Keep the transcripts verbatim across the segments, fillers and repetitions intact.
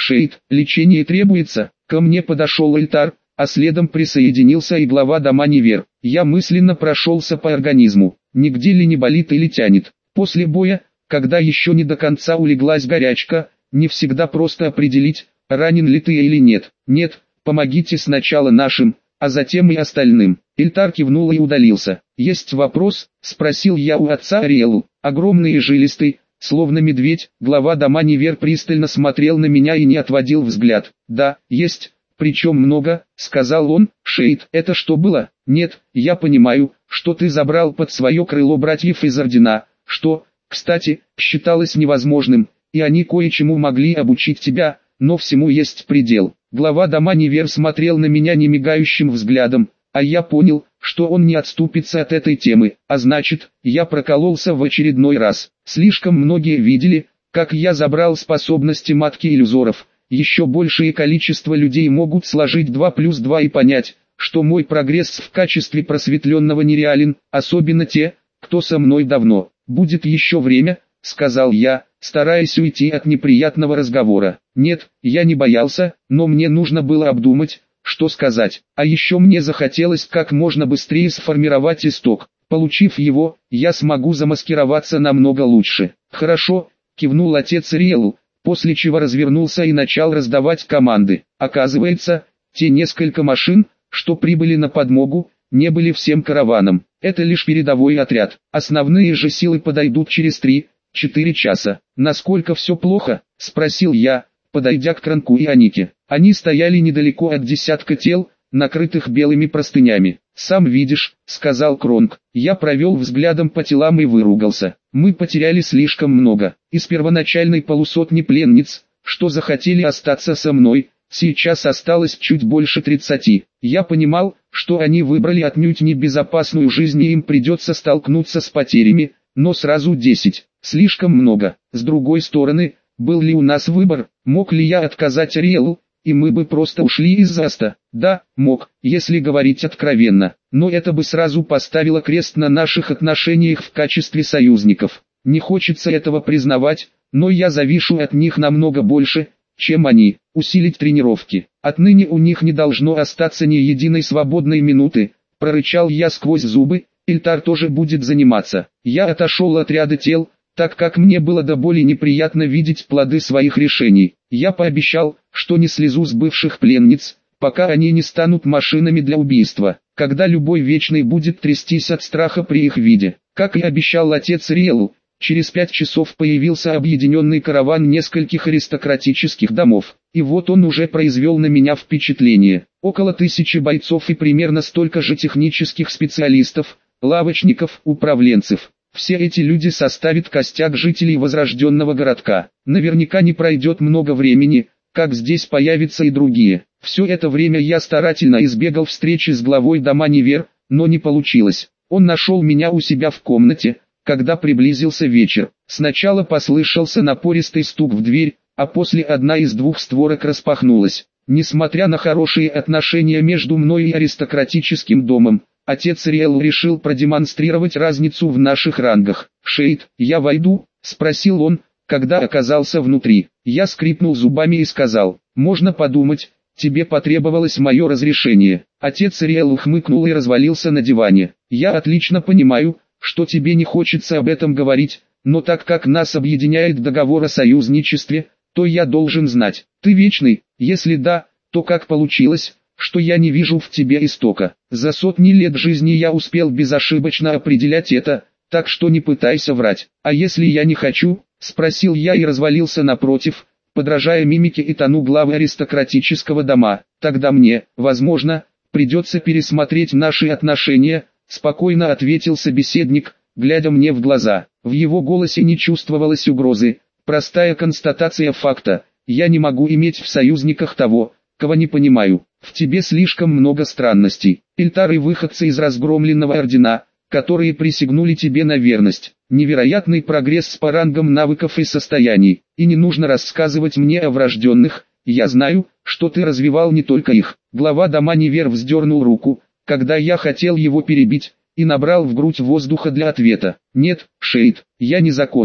Шейд, лечение требуется. Ко мне подошел Эльтар, а следом присоединился и глава дома Нивер. Я мысленно прошелся по организму, нигде ли не болит или тянет. После боя, когда еще не до конца улеглась горячка, не всегда просто определить, ранен ли ты или нет. Нет, помогите сначала нашим, а затем и остальным. Эльтар кивнул и удалился. «Есть вопрос?» – спросил я у отца Ариэлу. Огромный и жилистый, словно медведь, глава дома Нивер пристально смотрел на меня и не отводил взгляд. «Да, есть, причем много», – сказал он. «Шейд, это что было?» «Нет, я понимаю, что ты забрал под свое крыло братьев из Ордена, что, кстати, считалось невозможным, и они кое-чему могли обучить тебя, но всему есть предел». Глава дома Нивер смотрел на меня немигающим взглядом, а я понял, что он не отступится от этой темы, а значит, я прокололся в очередной раз. Слишком многие видели, как я забрал способности матки иллюзоров. Еще большее количество людей могут сложить два плюс два и понять, что мой прогресс в качестве просветленного нереален, особенно те, кто со мной давно. «Будет еще время», — сказал я, стараясь уйти от неприятного разговора. Нет, я не боялся, но мне нужно было обдумать, что сказать. А еще мне захотелось как можно быстрее сформировать исток. Получив его, я смогу замаскироваться намного лучше. «Хорошо», — кивнул отец Риэлу, после чего развернулся и начал раздавать команды. Оказывается, те несколько машин, что прибыли на подмогу, не были всем караваном. Это лишь передовой отряд. Основные же силы подойдут через три-четыре часа. «Насколько все плохо?» – спросил я, подойдя к Кранку и Анике. Они стояли недалеко от десятка тел, накрытых белыми простынями. «Сам видишь», — сказал Кронк. Я провел взглядом по телам и выругался. Мы потеряли слишком много. Из первоначальной полусотни пленниц, что захотели остаться со мной, сейчас осталось чуть больше тридцати. Я понимал, что они выбрали отнюдь небезопасную жизнь и им придется столкнуться с потерями, но сразу десять. Слишком много. С другой стороны, был ли у нас выбор, мог ли я отказать Ариэлу, и мы бы просто ушли из Заста? Да, мог, если говорить откровенно, но это бы сразу поставило крест на наших отношениях в качестве союзников. Не хочется этого признавать, но я завишу от них намного больше, чем они. Усилить тренировки. Отныне у них не должно остаться ни единой свободной минуты, прорычал я сквозь зубы. Эльтар тоже будет заниматься. Я отошел от ряда тел, так как мне было до боли неприятно видеть плоды своих решений. Я пообещал, что не слезу с бывших пленниц, пока они не станут машинами для убийства, когда любой вечный будет трястись от страха при их виде. Как и обещал отец Риэлу, через пять часов появился объединенный караван нескольких аристократических домов, и вот он уже произвел на меня впечатление. Около тысячи бойцов и примерно столько же технических специалистов, лавочников, управленцев. Все эти люди составят костяк жителей возрожденного городка. Наверняка не пройдет много времени, как здесь появятся и другие. Все это время я старательно избегал встречи с главой дома Нивер, но не получилось. Он нашел меня у себя в комнате, когда приблизился вечер. Сначала послышался напористый стук в дверь, а после одна из двух створок распахнулась. Несмотря на хорошие отношения между мной и аристократическим домом, отец Риэл решил продемонстрировать разницу в наших рангах. «Шейд, я войду?» – спросил он, когда оказался внутри. Я скрипнул зубами и сказал: «Можно подумать, тебе потребовалось мое разрешение». Отец Риэл ухмыкнул и развалился на диване. «Я отлично понимаю, что тебе не хочется об этом говорить, но так как нас объединяет договор о союзничестве, то я должен знать. Ты вечный? Если да, то как получилось, что я не вижу в тебе истока? За сотни лет жизни я успел безошибочно определять это, так что не пытайся врать. А если я не хочу?» – спросил я и развалился напротив, подражая мимике и тону главы аристократического дома. «Тогда мне, возможно, придется пересмотреть наши отношения», – спокойно ответил собеседник, глядя мне в глаза. В его голосе не чувствовалось угрозы, простая констатация факта: я не могу иметь в союзниках того, кого не понимаю. В тебе слишком много странностей. Эльтар и выходцы из разгромленного ордена, которые присягнули тебе на верность. Невероятный прогресс по рангам навыков и состояний. И не нужно рассказывать мне о врожденных, я знаю, что ты развивал не только их. Глава дома Нивер вздернул руку, когда я хотел его перебить, и набрал в грудь воздуха для ответа. «Нет, Шейд, я не закончил.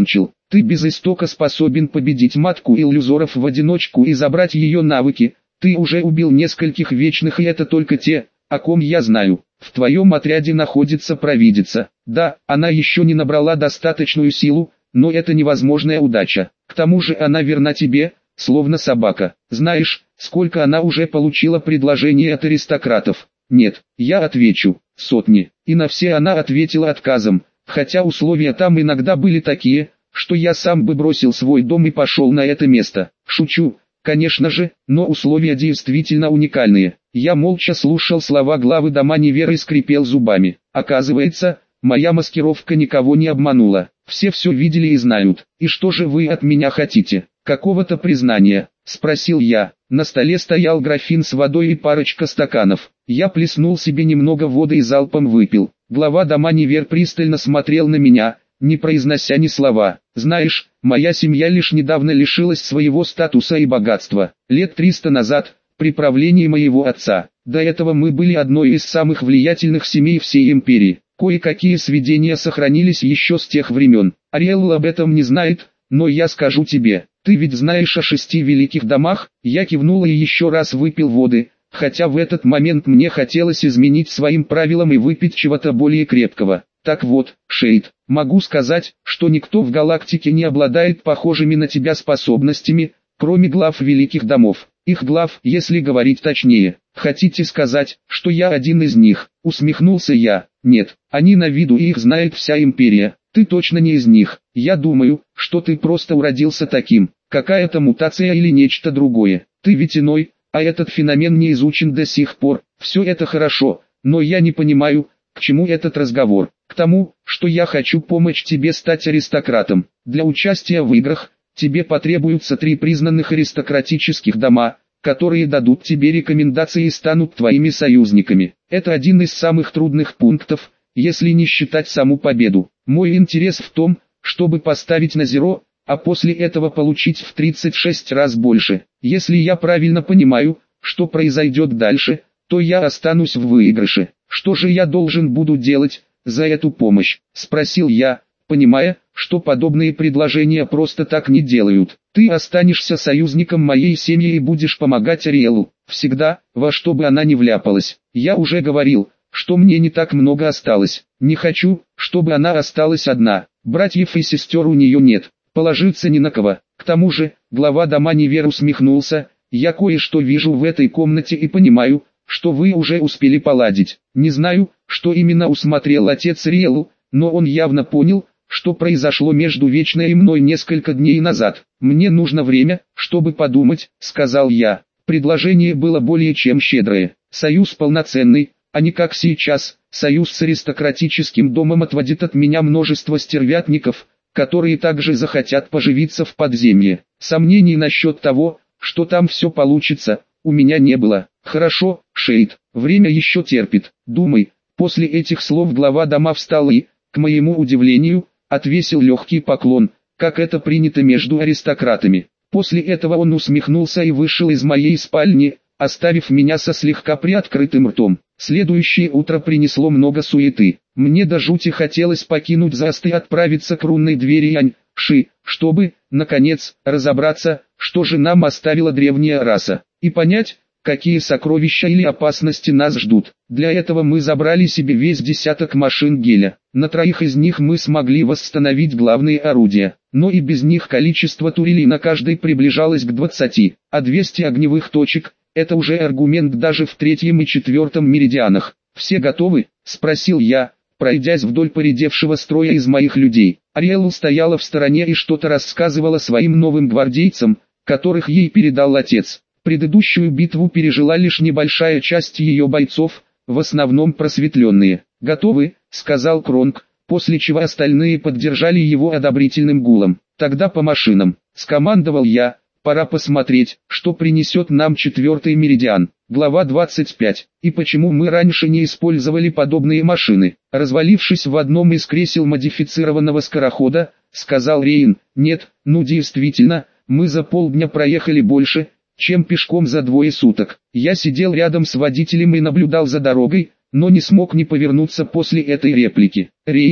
Ты без истока способен победить матку иллюзоров в одиночку и забрать ее навыки. Ты уже убил нескольких вечных, и это только те, о ком я знаю. В твоем отряде находится провидица. Да, она еще не набрала достаточную силу, но это невозможная удача. К тому же она верна тебе, словно собака. Знаешь, сколько она уже получила предложений от аристократов? Нет, я отвечу, сотни. И на все она ответила отказом, хотя условия там иногда были такие, что я сам бы бросил свой дом и пошел на это место. Шучу, конечно же, но условия действительно уникальные. Я молча слушал слова главы дома Невер и скрипел зубами. Оказывается, моя маскировка никого не обманула. Все все видели и знают. И что же вы от меня хотите? Какого-то признания? Спросил я. На столе стоял графин с водой и парочка стаканов. Я плеснул себе немного воды и залпом выпил. Глава дома Невер пристально смотрел на меня, не произнося ни слова. Знаешь, моя семья лишь недавно лишилась своего статуса и богатства. Лет триста назад, при правлении моего отца. До этого мы были одной из самых влиятельных семей всей империи. Кое-какие сведения сохранились еще с тех времен. Ариэлл об этом не знает, но я скажу тебе. Ты ведь знаешь о шести великих домах? Я кивнул и еще раз выпил воды, хотя в этот момент мне хотелось изменить своим правилам и выпить чего-то более крепкого. Так вот, Шейд, могу сказать, что никто в галактике не обладает похожими на тебя способностями, кроме глав великих домов. Их глав, если говорить точнее. Хотите сказать, что я один из них? Усмехнулся я. Нет, они на виду и их знает вся империя. Ты точно не из них. Я думаю, что ты просто уродился таким. Какая-то мутация или нечто другое. Ты ведь иной, а этот феномен не изучен до сих пор. Все это хорошо, но я не понимаю, к чему этот разговор. К тому, что я хочу помочь тебе стать аристократом. Для участия в играх тебе потребуются три признанных аристократических дома, которые дадут тебе рекомендации и станут твоими союзниками. Это один из самых трудных пунктов, если не считать саму победу. Мой интерес в том, чтобы поставить на зеро, а после этого получить в тридцать шесть раз больше. Если я правильно понимаю, что произойдет дальше, то я останусь в выигрыше. Что же я должен буду делать за эту помощь? Спросил я, понимая, что подобные предложения просто так не делают. Ты останешься союзником моей семьи и будешь помогать Ариэлу, всегда, во что бы она ни вляпалась. Я уже говорил, что мне не так много осталось. Не хочу, чтобы она осталась одна. Братьев и сестер у нее нет, положиться ни на кого. К тому же, глава дома Невер усмехнулся, я кое-что вижу в этой комнате и понимаю, что вы уже успели поладить. Не знаю, что именно усмотрел отец Ариэлу, но он явно понял, что произошло между Вечной и мной несколько дней назад. Мне нужно время, чтобы подумать, сказал я. Предложение было более чем щедрое. Союз полноценный, а не как сейчас. Союз с аристократическим домом отводит от меня множество стервятников, которые также захотят поживиться в подземье. Сомнений насчет того, что там все получится, у меня не было. Хорошо, Шейд, время еще терпит. Думай. После этих слов глава дома встал и, к моему удивлению, отвесил легкий поклон, как это принято между аристократами. После этого он усмехнулся и вышел из моей спальни, оставив меня со слегка приоткрытым ртом. Следующее утро принесло много суеты. Мне до жути хотелось покинуть Заст и отправиться к рунной двери Янь-Ши, чтобы, наконец, разобраться, что же нам оставила древняя раса, и понять, какие сокровища или опасности нас ждут. Для этого мы забрали себе весь десяток машин Геля. На троих из них мы смогли восстановить главные орудия, но и без них количество турелей на каждой приближалось к двадцати, а двести огневых точек – это уже аргумент даже в третьем и четвертом меридианах. «Все готовы?» – спросил я, пройдясь вдоль поредевшего строя из моих людей. Ариэлла стояла в стороне и что-то рассказывала своим новым гвардейцам, которых ей передал отец. Предыдущую битву пережила лишь небольшая часть ее бойцов, в основном просветленные. «Готовы», — сказал Кронг, после чего остальные поддержали его одобрительным гулом. «Тогда по машинам», — скомандовал я, — «пора посмотреть, что принесет нам четвертый меридиан». Глава двадцать пять. И почему мы раньше не использовали подобные машины? Развалившись в одном из кресел модифицированного скорохода, сказал Рейн, «Нет, ну действительно, мы за полдня проехали больше, чем пешком за двое суток». Я сидел рядом с водителем и наблюдал за дорогой, но не смог не повернуться после этой реплики. «Рейн,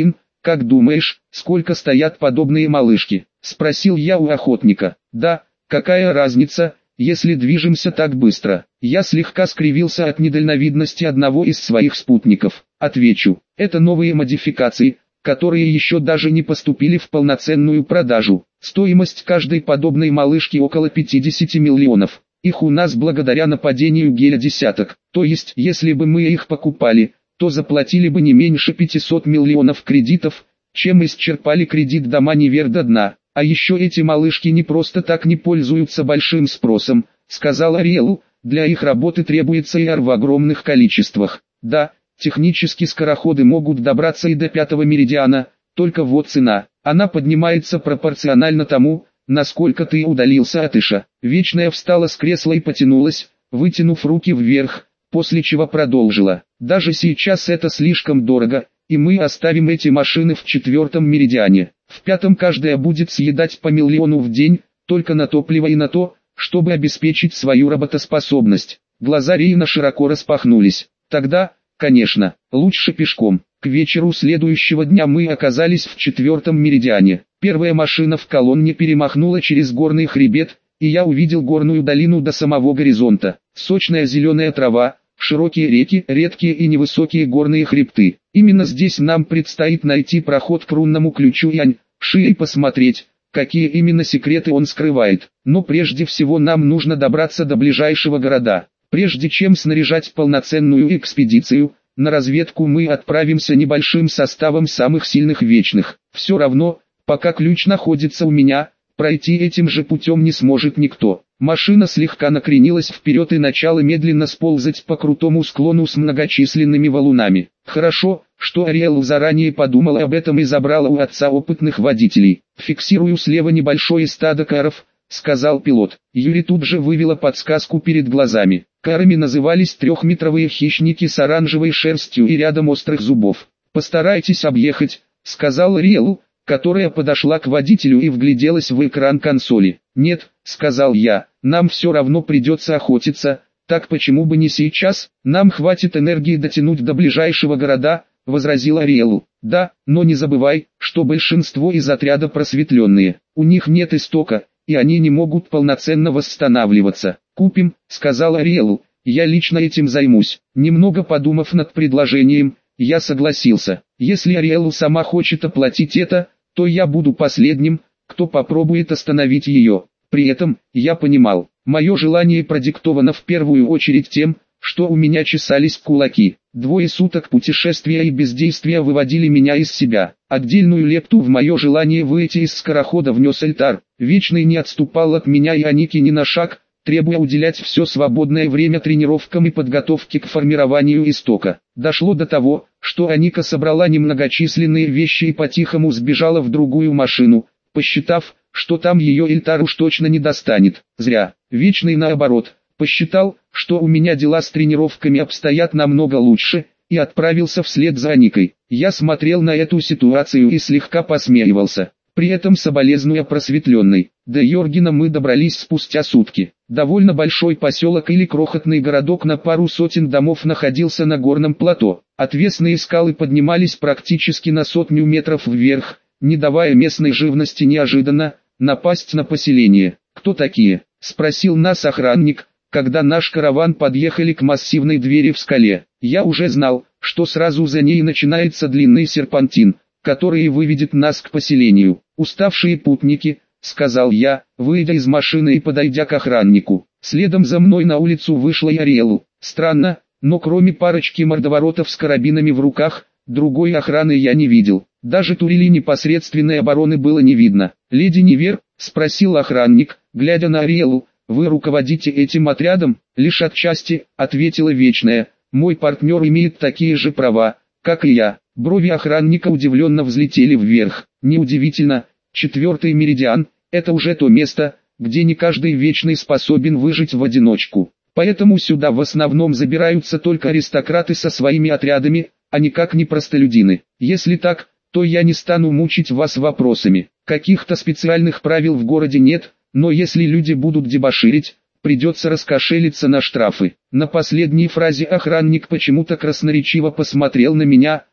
«Как думаешь, сколько стоят подобные малышки?» – спросил я у охотника. «Да, какая разница, если движемся так быстро?» Я слегка скривился от недальновидности одного из своих спутников. Отвечу, это новые модификации, которые еще даже не поступили в полноценную продажу. Стоимость каждой подобной малышки около пятидесяти миллионов. Их у нас благодаря нападению геля десяток. То есть, если бы мы их покупали, то заплатили бы не меньше пятисот миллионов кредитов, чем исчерпали кредит дома Нивер до дна. А еще эти малышки не просто так не пользуются большим спросом, сказал Ариэлу, для их работы требуется и ар в огромных количествах. Да, технически скороходы могут добраться и до пятого меридиана, только вот цена, она поднимается пропорционально тому, насколько ты удалился от Иша. Вечная встала с кресла и потянулась, вытянув руки вверх, после чего продолжила. Даже сейчас это слишком дорого, и мы оставим эти машины в четвертом меридиане. В пятом каждая будет съедать по миллиону в день, только на топливо и на то, чтобы обеспечить свою работоспособность. Глаза Рейна широко распахнулись. Тогда, конечно, лучше пешком. К вечеру следующего дня мы оказались в четвертом меридиане. Первая машина в колонне перемахнула через горный хребет, и я увидел горную долину до самого горизонта. Сочная зеленая трава, широкие реки, редкие и невысокие горные хребты. Именно здесь нам предстоит найти проход к рунному ключу Янь-Ши и посмотреть, какие именно секреты он скрывает. Но прежде всего нам нужно добраться до ближайшего города. Прежде чем снаряжать полноценную экспедицию, на разведку мы отправимся небольшим составом самых сильных вечных. Все равно, пока ключ находится у меня, пройти этим же путем не сможет никто. Машина слегка накренилась вперед и начала медленно сползать по крутому склону с многочисленными валунами. Хорошо, что Ариэлу заранее подумала об этом и забрала у отца опытных водителей. «Фиксирую слева небольшое стадо каров», — сказал пилот. Юри тут же вывела подсказку перед глазами. Карами назывались трехметровые хищники с оранжевой шерстью и рядом острых зубов. «Постарайтесь объехать», — сказал Ариэлу, которая подошла к водителю и вгляделась в экран консоли. «Нет», — сказал я, — «нам все равно придется охотиться, так почему бы не сейчас? Нам хватит энергии дотянуть до ближайшего города», — возразил Ариэлу. «Да, но не забывай, что большинство из отряда просветленные, у них нет истока, и они не могут полноценно восстанавливаться». «Купим», — сказал Ариэлу, — «я лично этим займусь». Немного подумав над предложением, я согласился. Если Ариэлу сама хочет оплатить это, то я буду последним, кто попробует остановить ее. При этом, я понимал, мое желание продиктовано в первую очередь тем, что у меня чесались кулаки. Двое суток путешествия и бездействия выводили меня из себя. Отдельную лепту в мое желание выйти из скорохода внес Эльтар. Вечный не отступал от меня и Аники ни на шаг, требуя уделять все свободное время тренировкам и подготовке к формированию истока. Дошло до того, что Аника собрала немногочисленные вещи и по-тихому сбежала в другую машину, посчитав, что там ее Эльтар уж точно не достанет. Зря. Вечный наоборот, посчитал, что у меня дела с тренировками обстоят намного лучше, и отправился вслед за Аникой. Я смотрел на эту ситуацию и слегка посмеивался. При этом соболезнуя просветленной. До Йоргена мы добрались спустя сутки. Довольно большой поселок или крохотный городок на пару сотен домов находился на горном плато. Отвесные скалы поднимались практически на сотню метров вверх, не давая местной живности неожиданно напасть на поселение. «Кто такие?» — спросил нас охранник, когда наш караван подъехали к массивной двери в скале. Я уже знал, что сразу за ней начинается длинный серпантин, который выведет нас к поселению. «Уставшие путники», — сказал я, выйдя из машины и подойдя к охраннику. Следом за мной на улицу вышла и Ариэлу. Странно, но кроме парочки мордоворотов с карабинами в руках, другой охраны я не видел. Даже турели непосредственной обороны было не видно. «Леди Нивер?» — спросил охранник, глядя на Ариэлу. «Вы руководите этим отрядом?» «Лишь отчасти», — ответила Вечная. «Мой партнер имеет такие же права, как и я». Брови охранника удивленно взлетели вверх. Неудивительно, четвертый меридиан – это уже то место, где не каждый вечный способен выжить в одиночку. Поэтому сюда в основном забираются только аристократы со своими отрядами, а никак не простолюдины. Если так, то я не стану мучить вас вопросами. Каких-то специальных правил в городе нет, но если люди будут дебоширить, придется раскошелиться на штрафы. На последней фразе охранник почему-то красноречиво посмотрел на меня,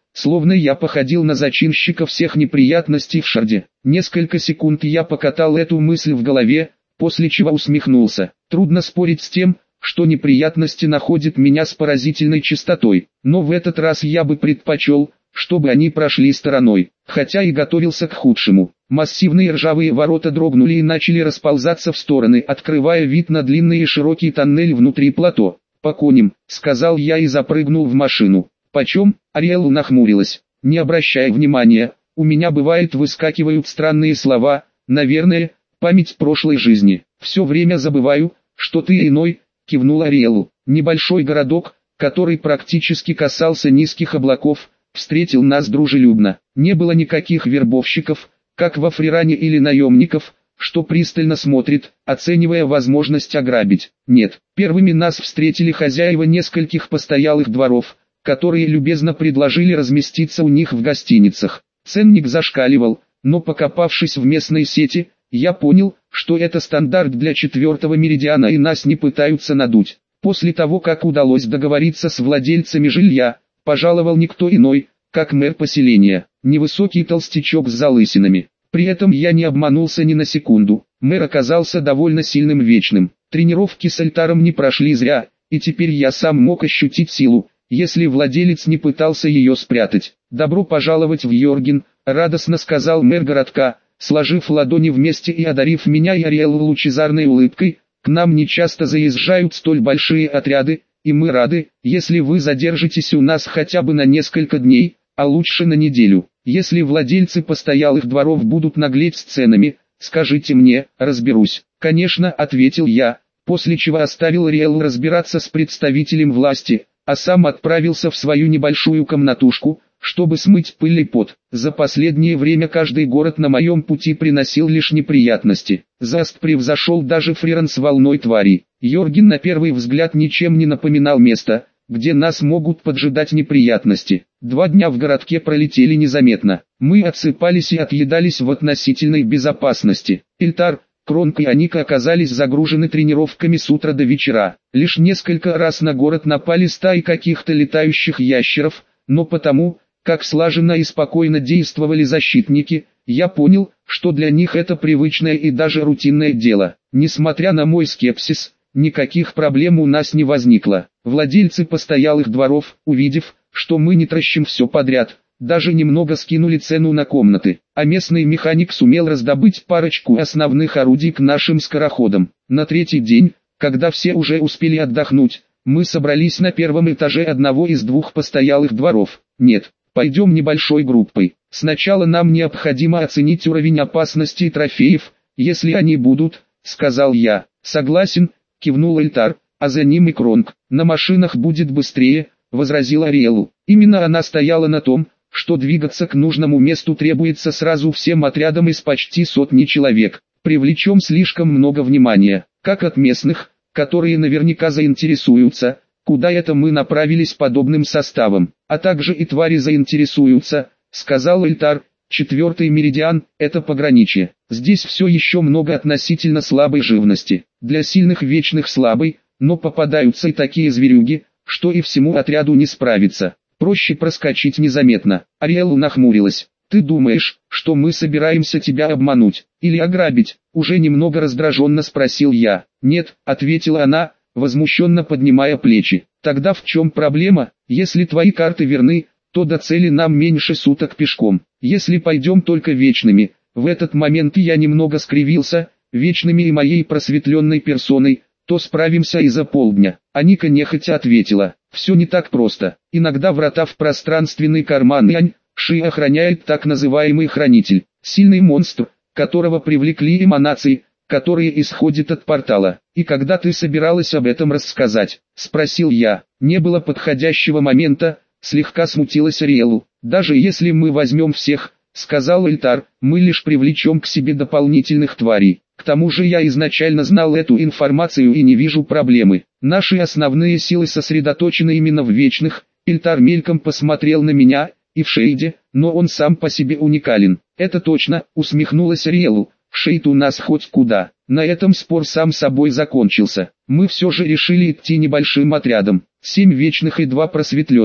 словно я походил на зачинщика всех неприятностей в Шарде. Несколько секунд я покатал эту мысль в голове, после чего усмехнулся. Трудно спорить с тем, что неприятности находят меня с поразительной частотой, но в этот раз я бы предпочел, чтобы они прошли стороной, хотя и готовился к худшему. Массивные ржавые ворота дрогнули и начали расползаться в стороны, открывая вид на длинный и широкий тоннель внутри плато. «По коням», — сказал я и запрыгнул в машину. «Почем?» — Ариэлла нахмурилась. «Не обращая внимания, у меня бывает выскакивают странные слова, наверное, память прошлой жизни. Все время забываю, что ты иной», — кивнул Ариэллу. Небольшой городок, который практически касался низких облаков, встретил нас дружелюбно. Не было никаких вербовщиков, как во Фриране, или наемников, что пристально смотрит, оценивая возможность ограбить. Нет, первыми нас встретили хозяева нескольких постоялых дворов, которые любезно предложили разместиться у них в гостиницах. Ценник зашкаливал, но покопавшись в местной сети, я понял, что это стандарт для четвертого меридиана и нас не пытаются надуть. После того, как удалось договориться с владельцами жилья, пожаловал никто иной, как мэр поселения, невысокий толстячок с залысинами. При этом я не обманулся ни на секунду. Мэр оказался довольно сильным вечным. Тренировки с Эльтаром не прошли зря, и теперь я сам мог ощутить силу, если владелец не пытался ее спрятать. «Добро пожаловать в Йорген», — радостно сказал мэр городка, сложив ладони вместе и одарив меня и Ариэллу лучезарной улыбкой. «К нам нечасто заезжают столь большие отряды, и мы рады, если вы задержитесь у нас хотя бы на несколько дней, а лучше на неделю. Если владельцы постоялых дворов будут наглеть с ценами, скажите мне, разберусь». «Конечно», — ответил я, после чего оставил Ариэллу разбираться с представителем власти, а сам отправился в свою небольшую комнатушку, чтобы смыть пыль и пот. За последнее время каждый город на моем пути приносил лишь неприятности. Заст превзошел даже Фриран с волной тварей. Йорген на первый взгляд ничем не напоминал место, где нас могут поджидать неприятности. Два дня в городке пролетели незаметно. Мы отсыпались и отъедались в относительной безопасности. Эльтар, Кронк и Аника оказались загружены тренировками с утра до вечера. Лишь несколько раз на город напали стаи каких-то летающих ящеров, но потому, как слаженно и спокойно действовали защитники, я понял, что для них это привычное и даже рутинное дело. Несмотря на мой скепсис, никаких проблем у нас не возникло. Владельцы постоялых дворов, увидев, что мы не тращим все подряд, даже немного скинули цену на комнаты, а местный механик сумел раздобыть парочку основных орудий к нашим скороходам. На третий день, когда все уже успели отдохнуть, мы собрались на первом этаже одного из двух постоялых дворов. «Нет, пойдем небольшой группой. Сначала нам необходимо оценить уровень опасности и трофеев, если они будут», — сказал я. «Согласен», — кивнул Эльтар, — «а за ним и Кронк. На машинах будет быстрее», — возразила Ариэлла. Именно она стояла на том, что двигаться к нужному месту требуется сразу всем отрядам из почти сотни человек. Привлечем слишком много внимания, как от местных, которые наверняка заинтересуются, куда это мы направились подобным составом, а также и твари заинтересуются, сказал Эльтар. Четвертый меридиан – это пограничье. Здесь все еще много относительно слабой живности. Для сильных вечных слабой, но попадаются и такие зверюги, что и всему отряду не справиться. Проще проскочить незаметно. Ариэлла нахмурилась. «Ты думаешь, что мы собираемся тебя обмануть или ограбить?» Уже немного раздраженно спросил я. «Нет», — ответила она, возмущенно поднимая плечи. «Тогда в чем проблема? Если твои карты верны, то до цели нам меньше суток пешком. Если пойдем только вечными». В этот момент я немного скривился. «Вечными и моей просветленной персоной, то справимся и за полдня». Аника нехотя ответила. «Все не так просто. Иногда врата в пространственный карман Янь Ши охраняет так называемый хранитель, сильный монстр, которого привлекли эманации, которые исходят от портала. И когда ты собиралась об этом рассказать?» — спросил я. Не было подходящего момента, слегка смутилась Ариэлла. «Даже если мы возьмем всех, — сказал Эльтар, — мы лишь привлечем к себе дополнительных тварей. К тому же я изначально знал эту информацию и не вижу проблемы. Наши основные силы сосредоточены именно в вечных». Эльтар мельком посмотрел на меня и в Шейде, но он сам по себе уникален. «Это точно», — усмехнулась Ариэлла. «Шейд у нас хоть куда». На этом спор сам собой закончился. Мы все же решили идти небольшим отрядом. Семь вечных и два просветленных.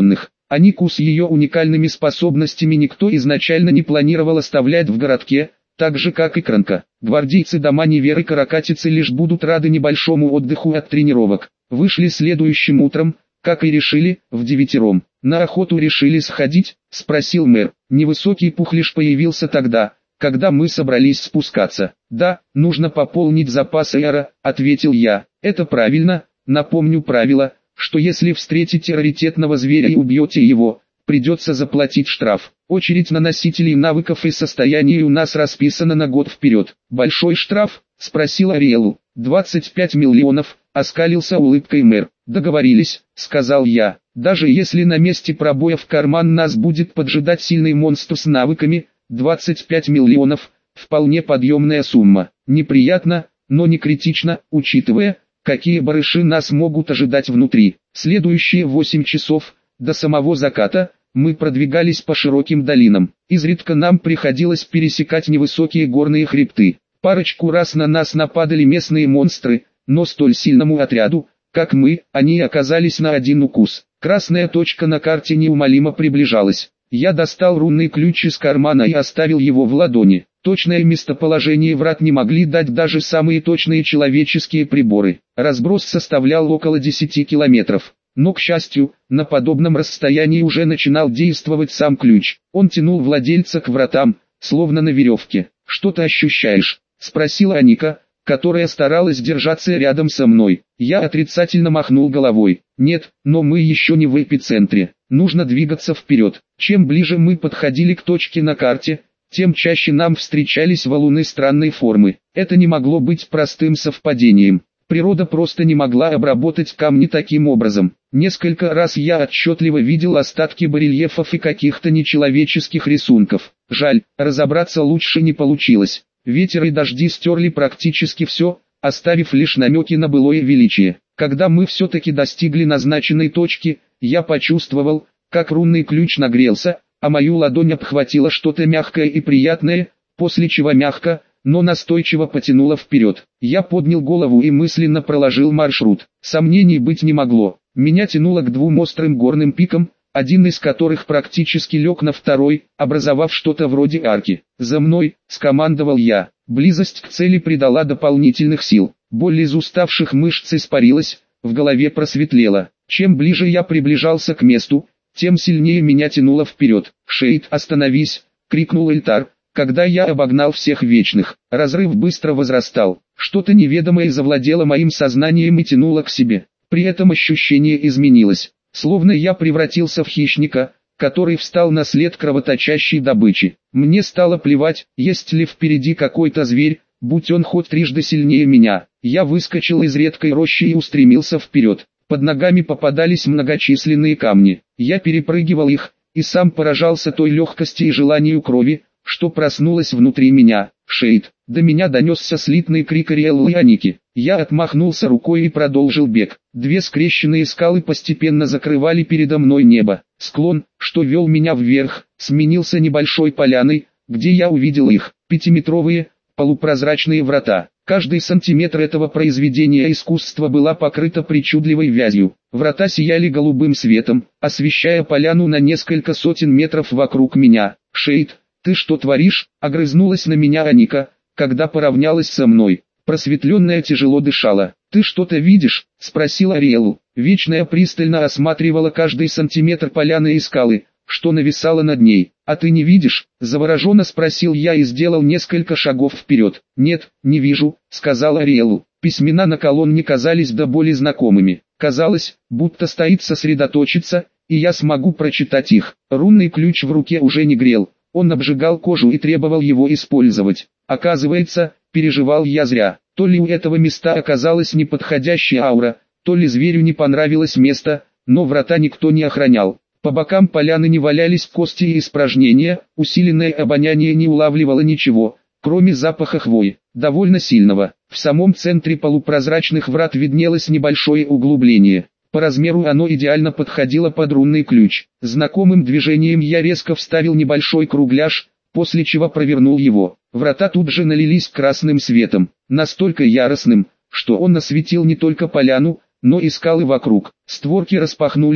Анику с ее уникальными способностями никто изначально не планировал оставлять в городке, так же как и Кранка. Гвардейцы Дамани Веры Каракатицы лишь будут рады небольшому отдыху от тренировок. Вышли следующим утром, как и решили, в девятером. «На охоту решили сходить?» – спросил мэр. Невысокий Пухлиш появился тогда, когда мы собрались спускаться. «Да, нужно пополнить запасы эра», – ответил я. «Это правильно, напомню правило, что если встретите раритетного зверя и убьете его, придется заплатить штраф. Очередь на носителей навыков и состояний у нас расписана на год вперед». «Большой штраф?» – спросил Ариэлу. «двадцать пять миллионов», – оскалился улыбкой мэр. «Договорились», – сказал я. «Даже если на месте пробоя в карман нас будет поджидать сильный монстр с навыками, двадцать пять миллионов – вполне подъемная сумма. Неприятно, но не критично, учитывая, какие барыши нас могут ожидать внутри». Следующие восемь часов, до самого заката, мы продвигались по широким долинам. Изредка нам приходилось пересекать невысокие горные хребты. Парочку раз на нас нападали местные монстры, но столь сильному отряду, как мы, они оказались на один укус. Красная точка на карте неумолимо приближалась. Я достал рунный ключ из кармана и оставил его в ладони. Точное местоположение врат не могли дать даже самые точные человеческие приборы. Разброс составлял около десяти километров. Но, к счастью, на подобном расстоянии уже начинал действовать сам ключ. Он тянул владельца к вратам, словно на веревке. «Что ты ощущаешь?» – спросила Аника, которая старалась держаться рядом со мной. Я отрицательно махнул головой. «Нет, но мы еще не в эпицентре. Нужно двигаться вперед». Чем ближе мы подходили к точке на карте, тем чаще нам встречались валуны странной формы. Это не могло быть простым совпадением. Природа просто не могла обработать камни таким образом. Несколько раз я отчетливо видел остатки барельефов и каких-то нечеловеческих рисунков. Жаль, разобраться лучше не получилось. Ветер и дожди стерли практически все, оставив лишь намеки на былое величие. Когда мы все-таки достигли назначенной точки, я почувствовал, как рунный ключ нагрелся, а мою ладонь обхватило что-то мягкое и приятное, после чего мягко, но настойчиво потянуло вперед. Я поднял голову и мысленно проложил маршрут. Сомнений быть не могло. Меня тянуло к двум острым горным пикам, один из которых практически лег на второй, образовав что-то вроде арки. «За мной!» – скомандовал я. Близость к цели придала дополнительных сил. Боль из уставших мышц испарилась, в голове просветлело. Чем ближе я приближался к месту, тем сильнее меня тянуло вперед. «Шейд, остановись!» – крикнул Эльтар, когда я обогнал всех вечных. Разрыв быстро возрастал. Что-то неведомое завладело моим сознанием и тянуло к себе. При этом ощущение изменилось. Словно я превратился в хищника, который встал на след кровоточащей добычи. Мне стало плевать, есть ли впереди какой-то зверь, будь он хоть трижды сильнее меня. Я выскочил из редкой рощи и устремился вперед. Под ногами попадались многочисленные камни. Я перепрыгивал их, и сам поражался той легкости и желанию крови, что проснулось внутри меня. «Шейд!» До меня донесся слитный крик Ариэллы и Аники. Я отмахнулся рукой и продолжил бег. Две скрещенные скалы постепенно закрывали передо мной небо. Склон, что вел меня вверх, сменился небольшой поляной, где я увидел их. Пятиметровые, полупрозрачные врата. Каждый сантиметр этого произведения искусства была покрыта причудливой вязью. Врата сияли голубым светом, освещая поляну на несколько сотен метров вокруг меня. «Шейд, ты что творишь?» — огрызнулась на меня Аника, когда поравнялась со мной. Просветленная тяжело дышала. «Ты что-то видишь?» — спросила Ариэлу. Вечная пристально осматривала каждый сантиметр поляны и скалы, что нависало над ней. «А ты не видишь?» — завороженно спросил я и сделал несколько шагов вперед. «Нет, не вижу», — сказала Ариэлу. Письмена на колонне казались до боли знакомыми. Казалось, будто стоит сосредоточиться, и я смогу прочитать их. Рунный ключ в руке уже не грел. Он обжигал кожу и требовал его использовать. Оказывается, переживал я зря. То ли у этого места оказалась неподходящая аура, то ли зверю не понравилось место, но врата никто не охранял. По бокам поляны не валялись кости и испражнения, усиленное обоняние не улавливало ничего, кроме запаха хвои, довольно сильного. В самом центре полупрозрачных врат виднелось небольшое углубление. По размеру оно идеально подходило под рунный ключ. Знакомым движением я резко вставил небольшой кругляш, после чего провернул его. Врата тут же налились красным светом, настолько яростным, что он осветил не только поляну, но и скалы вокруг. Створки распахнулись,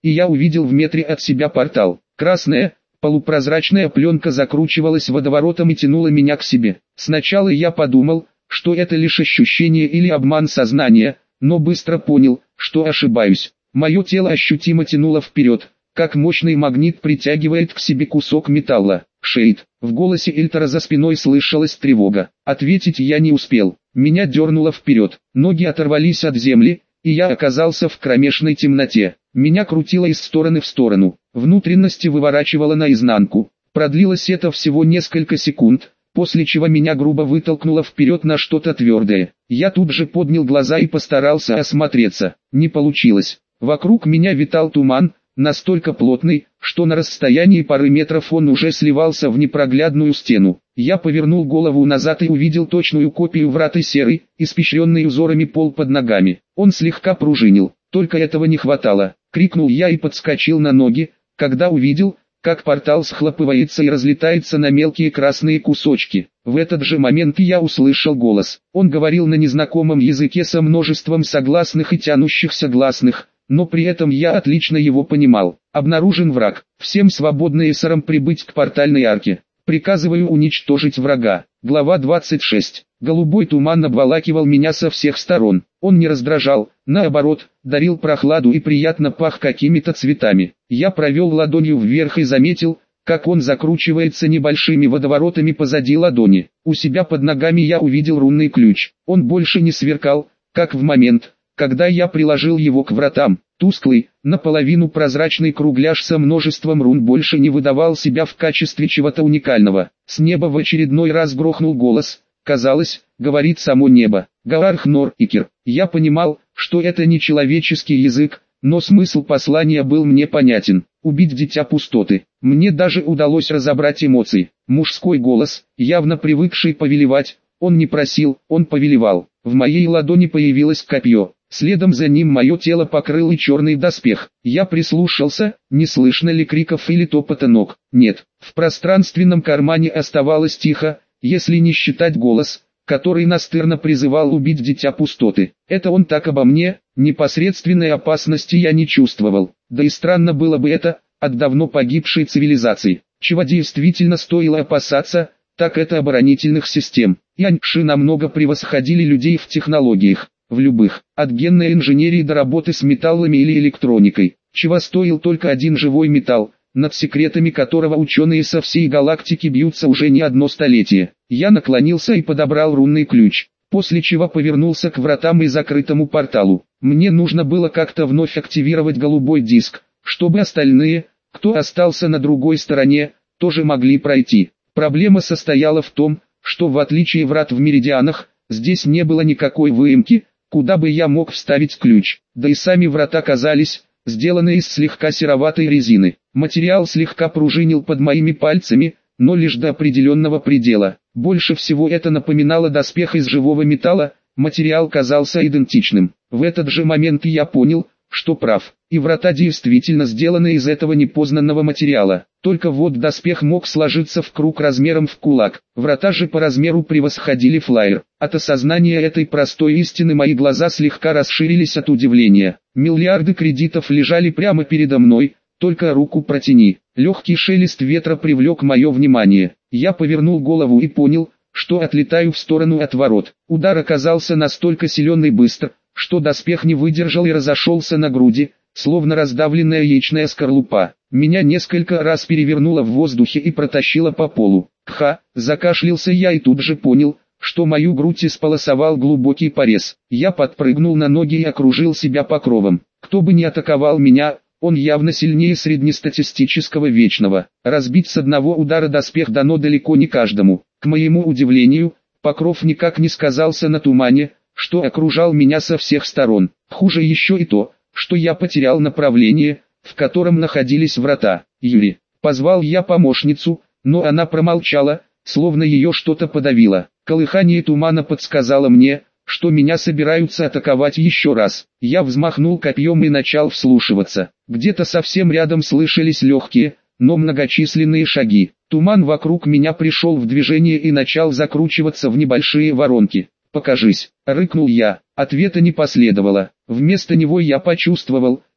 и я увидел в метре от себя портал. Красная, полупрозрачная пленка закручивалась водоворотом и тянула меня к себе. Сначала я подумал, что это лишь ощущение или обман сознания, но быстро понял, что ошибаюсь. Мое тело ощутимо тянуло вперед, как мощный магнит притягивает к себе кусок металла. «Шейд!» В голосе Эльтара за спиной слышалась тревога. Ответить я не успел. Меня дернуло вперед, ноги оторвались от земли, и я оказался в кромешной темноте. Меня крутило из стороны в сторону, внутренности выворачивало наизнанку. Продлилось это всего несколько секунд, после чего меня грубо вытолкнуло вперед на что-то твердое. Я тут же поднял глаза и постарался осмотреться. Не получилось. Вокруг меня витал туман, настолько плотный, что на расстоянии пары метров он уже сливался в непроглядную стену. Я повернул голову назад и увидел точную копию врат и серый, испещренный узорами пол под ногами. Он слегка пружинил, только этого не хватало. Крикнул я и подскочил на ноги, когда увидел, как портал схлопывается и разлетается на мелкие красные кусочки. В этот же момент я услышал голос. Он говорил на незнакомом языке со множеством согласных и тянущихся гласных, но при этом я отлично его понимал. Обнаружен враг. Всем свободно эсерам прибыть к портальной арке. Приказываю уничтожить врага. Глава двадцать шесть. Голубой туман обволакивал меня со всех сторон. Он не раздражал, наоборот, дарил прохладу и приятно пах какими-то цветами. Я провел ладонью вверх и заметил, как он закручивается небольшими водоворотами позади ладони. У себя под ногами я увидел рунный ключ. Он больше не сверкал, как в момент, когда я приложил его к вратам. Тусклый, наполовину прозрачный кругляш со множеством рун больше не выдавал себя в качестве чего-то уникального. С неба в очередной раз грохнул голос. Казалось, говорит само небо. Гаарх Нор Икер. Я понимал, что это не человеческий язык, но смысл послания был мне понятен. Убить дитя пустоты. Мне даже удалось разобрать эмоции. Мужской голос, явно привыкший повелевать, он не просил, он повелевал. В моей ладони появилось копье. Следом за ним мое тело покрыл и черный доспех. Я прислушался, не слышно ли криков или топота ног. Нет, в пространственном кармане оставалось тихо, если не считать голос, который настырно призывал убить дитя пустоты. Это он так обо мне, непосредственной опасности я не чувствовал. Да и странно было бы это, от давно погибшей цивилизации. Чего действительно стоило опасаться, так это оборонительных систем. Яньши намного превосходили людей в технологиях. В любых, от генной инженерии до работы с металлами или электроникой, чего стоил только один живой металл, над секретами которого ученые со всей галактики бьются уже не одно столетие. Я наклонился и подобрал рунный ключ, после чего повернулся к вратам и закрытому порталу. Мне нужно было как-то вновь активировать голубой диск, чтобы остальные, кто остался на другой стороне, тоже могли пройти. Проблема состояла в том, что в отличие врат в меридианах, здесь не было никакой выемки, куда бы я мог вставить ключ, да и сами врата казались сделаны из слегка сероватой резины. Материал слегка пружинил под моими пальцами, но лишь до определенного предела. Больше всего это напоминало доспех из живого металла, материал казался идентичным. В этот же момент я понял, что прав, и врата действительно сделаны из этого непознанного материала. Только вот доспех мог сложиться в круг размером в кулак, врата же по размеру превосходили флаер. От осознания этой простой истины мои глаза слегка расширились от удивления. Миллиарды кредитов лежали прямо передо мной, только руку протяни. Легкий шелест ветра привлек мое внимание. Я повернул голову и понял, что отлетаю в сторону от ворот. Удар оказался настолько силен и быстр, что доспех не выдержал и разошелся на груди, словно раздавленная яичная скорлупа. Меня несколько раз перевернуло в воздухе и протащило по полу. Ха, закашлялся я и тут же понял, что мою грудь исполосовал глубокий порез. Я подпрыгнул на ноги и окружил себя покровом. Кто бы ни атаковал меня, он явно сильнее среднестатистического вечного. Разбить с одного удара доспех дано далеко не каждому. К моему удивлению, покров никак не сказался на тумане, что окружал меня со всех сторон. Хуже еще и то, что я потерял направление, в котором находились врата. Юри, позвал я помощницу, но она промолчала, словно ее что-то подавило. Колыхание тумана подсказало мне, что меня собираются атаковать еще раз. Я взмахнул копьем и начал вслушиваться. Где-то совсем рядом слышались легкие, но многочисленные шаги. Туман вокруг меня пришел в движение и начал закручиваться в небольшие воронки. «Покажись!» — рыкнул я. Ответа не последовало. Вместо него я почувствовал,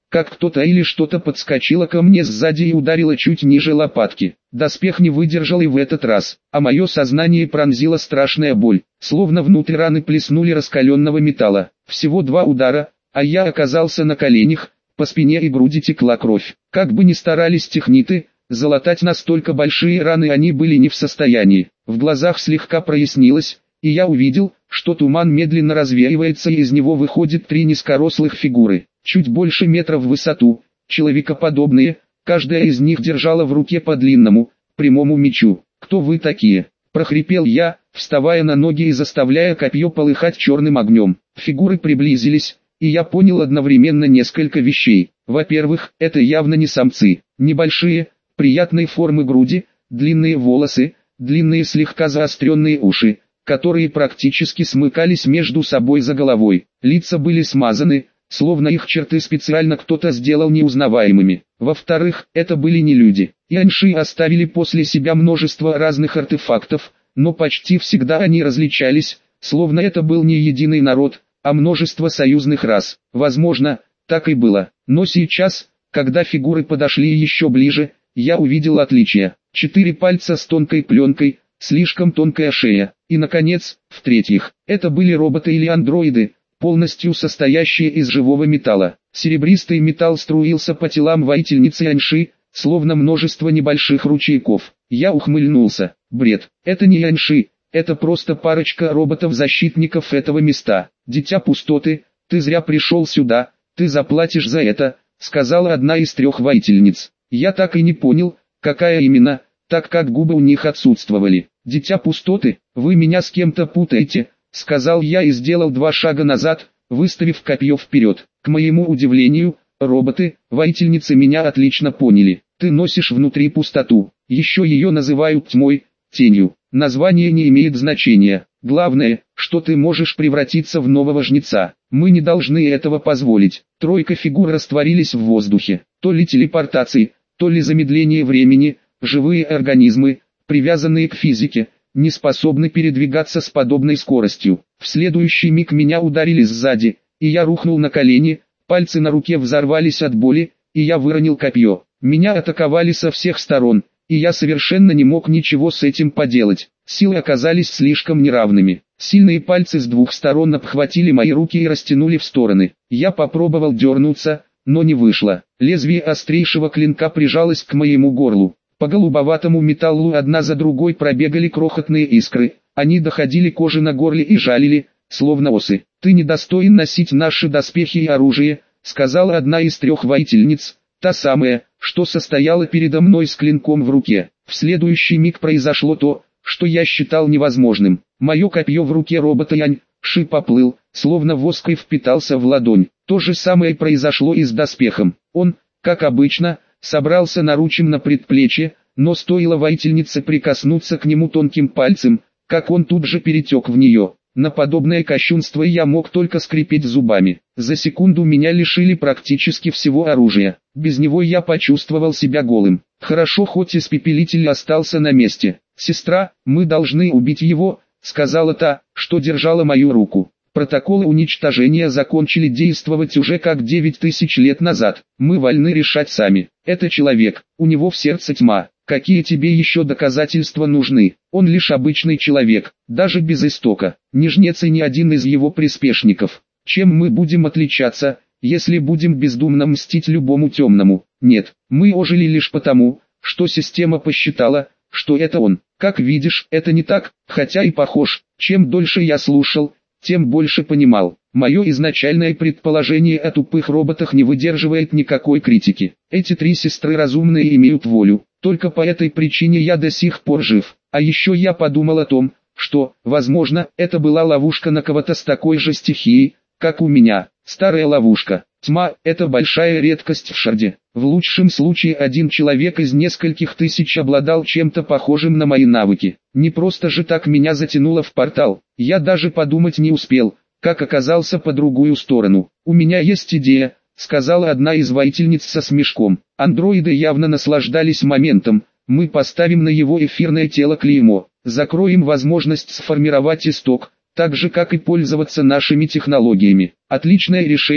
как кто-то или что-то подскочило ко мне сзади и ударило чуть ниже лопатки. Доспех не выдержал и в этот раз, а мое сознание пронзила страшная боль, словно внутрь раны плеснули раскаленного металла. Всего два удара, а я оказался на коленях, по спине и груди текла кровь. Как бы ни старались техниты, залатать настолько большие раны они были не в состоянии. В глазах слегка прояснилось, и я увидел, что туман медленно развеивается и из него выходят три низкорослых фигуры, чуть больше метра в высоту, человекоподобные, каждая из них держала в руке по длинному, прямому мечу. «Кто вы такие?» – прохрипел я, вставая на ноги и заставляя копье полыхать черным огнем. Фигуры приблизились, и я понял одновременно несколько вещей. Во-первых, это явно не самцы, небольшие, приятной формы груди, длинные волосы, длинные слегка заостренные уши, которые практически смыкались между собой за головой. Лица были смазаны, словно их черты специально кто-то сделал неузнаваемыми. Во-вторых, это были не люди. Яньши оставили после себя множество разных артефактов, но почти всегда они различались, словно это был не единый народ, а множество союзных рас. Возможно, так и было. Но сейчас, когда фигуры подошли еще ближе, я увидел отличия. Четыре пальца с тонкой пленкой, слишком тонкая шея. И наконец, в-третьих, это были роботы или андроиды, полностью состоящие из живого металла. Серебристый металл струился по телам воительницы Яньши, словно множество небольших ручейков. Я ухмыльнулся. Бред. Это не Яньши, это просто парочка роботов-защитников этого места. Дитя пустоты, ты зря пришел сюда, ты заплатишь за это, сказала одна из трех воительниц. Я так и не понял, какая именно, так как губы у них отсутствовали. «Дитя пустоты, вы меня с кем-то путаете», — сказал я и сделал два шага назад, выставив копье вперед. К моему удивлению, роботы, воительницы меня отлично поняли. Ты носишь внутри пустоту, еще ее называют тьмой, тенью. Название не имеет значения. Главное, что ты можешь превратиться в нового жнеца. Мы не должны этого позволить. Тройка фигур растворились в воздухе. То ли телепортации, то ли замедление времени. Живые организмы, привязанные к физике, не способны передвигаться с подобной скоростью. В следующий миг меня ударили сзади, и я рухнул на колени, пальцы на руке взорвались от боли, и я выронил копье. Меня атаковали со всех сторон, и я совершенно не мог ничего с этим поделать. Силы оказались слишком неравными. Сильные пальцы с двух сторон обхватили мои руки и растянули в стороны. Я попробовал дернуться, но не вышло. Лезвие острейшего клинка прижалось к моему горлу. По голубоватому металлу одна за другой пробегали крохотные искры, они доходили к коже на горле и жалили, словно осы. «Ты недостоин носить наши доспехи и оружие», — сказала одна из трех воительниц, та самая, что состояла передо мной с клинком в руке. В следующий миг произошло то, что я считал невозможным. Мое копье в руке робота Янь-Ши поплыл, словно воск и впитался в ладонь. То же самое произошло и с доспехом. Он, как обычно, собрался наручем на предплечье, но стоило воительнице прикоснуться к нему тонким пальцем, как он тут же перетек в нее. На подобное кощунство я мог только скрипеть зубами. За секунду меня лишили практически всего оружия. Без него я почувствовал себя голым. Хорошо, хоть испепелитель остался на месте. «Сестра, мы должны убить его», — сказала та, что держала мою руку. Протоколы уничтожения закончили действовать уже как девять тысяч лет назад. Мы вольны решать сами. Это человек, у него в сердце тьма. Какие тебе еще доказательства нужны? Он лишь обычный человек, даже без истока. Ни жнец и ни один из его приспешников. Чем мы будем отличаться, если будем бездумно мстить любому темному? Нет, мы ожили лишь потому, что система посчитала, что это он. Как видишь, это не так, хотя и похож. Чем дольше я слушал, тем больше понимал. Мое изначальное предположение о тупых роботах не выдерживает никакой критики. Эти три сестры разумные и имеют волю. Только по этой причине я до сих пор жив. А еще я подумал о том, что, возможно, это была ловушка на кого-то с такой же стихией, как у меня. Старая ловушка. Тьма – это большая редкость в Шарде. В лучшем случае один человек из нескольких тысяч обладал чем-то похожим на мои навыки. Не просто же так меня затянуло в портал. Я даже подумать не успел, как оказался по другую сторону. «У меня есть идея», — сказала одна из воительниц со смешком. Андроиды явно наслаждались моментом. «Мы поставим на его эфирное тело клеймо, закроем возможность сформировать исток, так же как и пользоваться нашими технологиями». «Отличное решение»,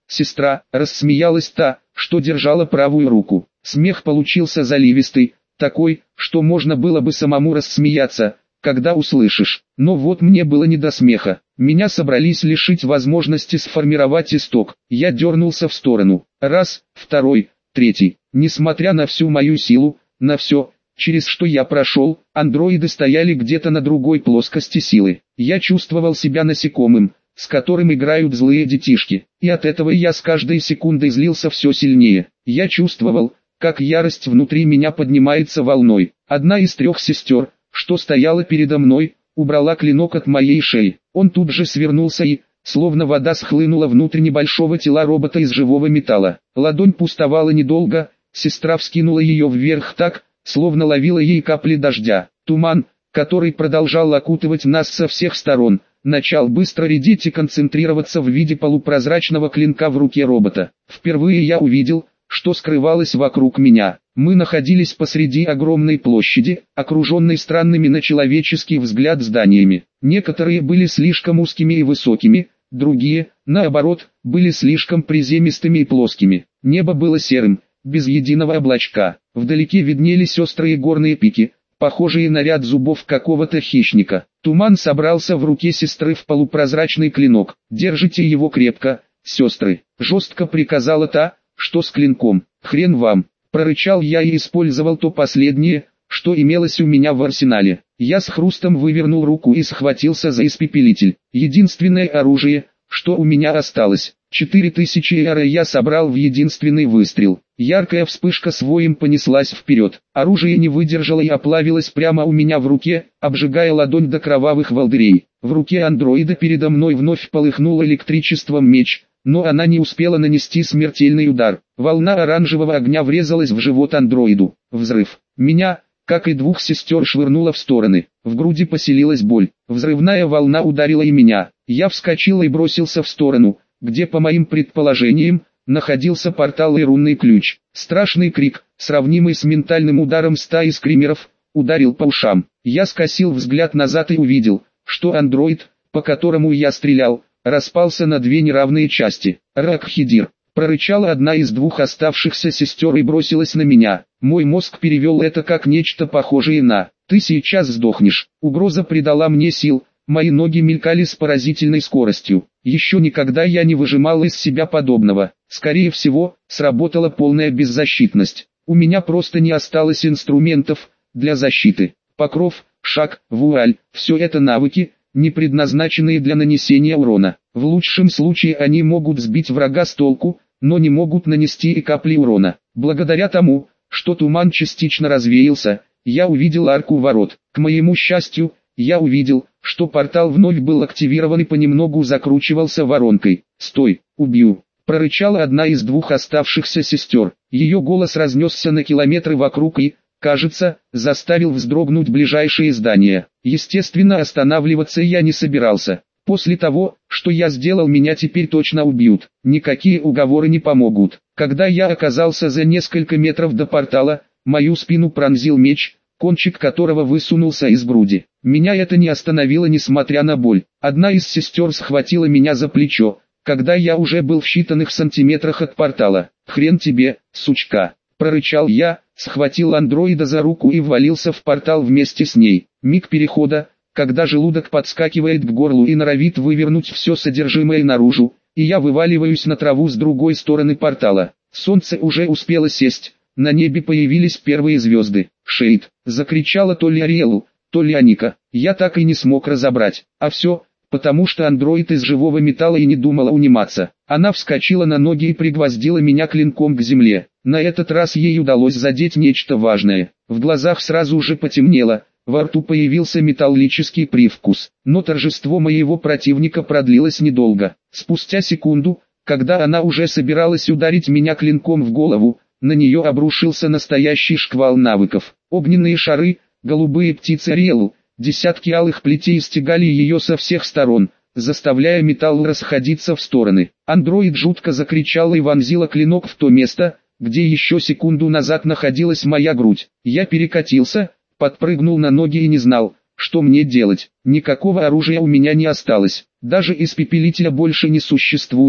сестра», — рассмеялась та, что держала правую руку. Смех получился заливистый, такой, что можно было бы самому рассмеяться, когда услышишь. Но вот мне было не до смеха. Меня собрались лишить возможности сформировать исток. Я дернулся в сторону. Раз, второй, третий. Несмотря на всю мою силу, на все, через что я прошел, андроиды стояли где-то на другой плоскости силы. Я чувствовал себя насекомым, с которым играют злые детишки. И от этого я с каждой секундой злился все сильнее. Я чувствовал, как ярость внутри меня поднимается волной. Одна из трех сестер, что стояла передо мной, убрала клинок от моей шеи. Он тут же свернулся и, словно вода, схлынула внутрь небольшого тела робота из живого металла. Ладонь пустовала недолго, сестра вскинула ее вверх так, словно ловила ей капли дождя. Туман, который продолжал окутывать нас со всех сторон, начал быстро редеть и концентрироваться в виде полупрозрачного клинка в руке робота. Впервые я увидел, что скрывалось вокруг меня. Мы находились посреди огромной площади, окруженной странными на человеческий взгляд зданиями. Некоторые были слишком узкими и высокими, другие, наоборот, были слишком приземистыми и плоскими. Небо было серым, без единого облачка. Вдалеке виднелись острые горные пики, похожие на ряд зубов какого-то хищника. Туман собрался в руке сестры в полупрозрачный клинок. «Держите его крепко, сестры», — жестко приказала та, что с клинком. «Хрен вам», — прорычал я и использовал то последнее, что имелось у меня в арсенале. Я с хрустом вывернул руку и схватился за испепелитель. Единственное оружие, что у меня осталось. Четыре тысячи эра я собрал в единственный выстрел. Яркая вспышка с воем понеслась вперед. Оружие не выдержало и оплавилось прямо у меня в руке, обжигая ладонь до кровавых волдырей. В руке андроида передо мной вновь полыхнул электричеством меч, но она не успела нанести смертельный удар. Волна оранжевого огня врезалась в живот андроиду. Взрыв. Меня, как и двух сестер, швырнуло в стороны. В груди поселилась боль. Взрывная волна ударила и меня. Я вскочил и бросился в сторону, где, по моим предположениям, находился портал и рунный ключ. Страшный крик, сравнимый с ментальным ударом стаи скримеров, ударил по ушам. Я скосил взгляд назад и увидел, что андроид, по которому я стрелял, распался на две неравные части. «Ракхидир!» — прорычала одна из двух оставшихся сестер и бросилась на меня. Мой мозг перевел это как нечто похожее на «ты сейчас сдохнешь». Угроза придала мне сил, мои ноги мелькали с поразительной скоростью. Еще никогда я не выжимал из себя подобного. Скорее всего, сработала полная беззащитность. У меня просто не осталось инструментов для защиты. Покров, шаг, вуаль — все это навыки, не предназначенные для нанесения урона. В лучшем случае они могут сбить врага с толку, но не могут нанести и капли урона. Благодаря тому, что туман частично развеялся, я увидел арку ворот. К моему счастью, я увидел, что портал вновь был активирован и понемногу закручивался воронкой. «Стой, убью!» — прорычала одна из двух оставшихся сестер. Ее голос разнесся на километры вокруг и, кажется, заставил вздрогнуть ближайшие здания. Естественно, останавливаться я не собирался. После того, что я сделал, меня теперь точно убьют. Никакие уговоры не помогут. Когда я оказался за несколько метров до портала, мою спину пронзил меч, кончик которого высунулся из груди. Меня это не остановило, несмотря на боль. Одна из сестер схватила меня за плечо, когда я уже был в считанных сантиметрах от портала. «Хрен тебе, сучка!» — прорычал я, схватил андроида за руку и ввалился в портал вместе с ней. Миг перехода, когда желудок подскакивает к горлу и норовит вывернуть все содержимое наружу, и я вываливаюсь на траву с другой стороны портала. Солнце уже успело сесть, на небе появились первые звезды. «Шейд!» — закричала то ли Ариэлу, то ли Аника. Я так и не смог разобрать. А все, потому что андроид из живого металла и не думала униматься. Она вскочила на ноги и пригвоздила меня клинком к земле. На этот раз ей удалось задеть нечто важное. В глазах сразу же потемнело, во рту появился металлический привкус. Но торжество моего противника продлилось недолго. Спустя секунду, когда она уже собиралась ударить меня клинком в голову, на нее обрушился настоящий шквал навыков. Огненные шары, голубые птицы Ариэлу, десятки алых плетей стегали ее со всех сторон, заставляя металл расходиться в стороны. Андроид жутко закричала и вонзила клинок в то место, где еще секунду назад находилась моя грудь. Я перекатился, подпрыгнул на ноги и не знал, что мне делать. Никакого оружия у меня не осталось. Даже испепелителя больше не существует,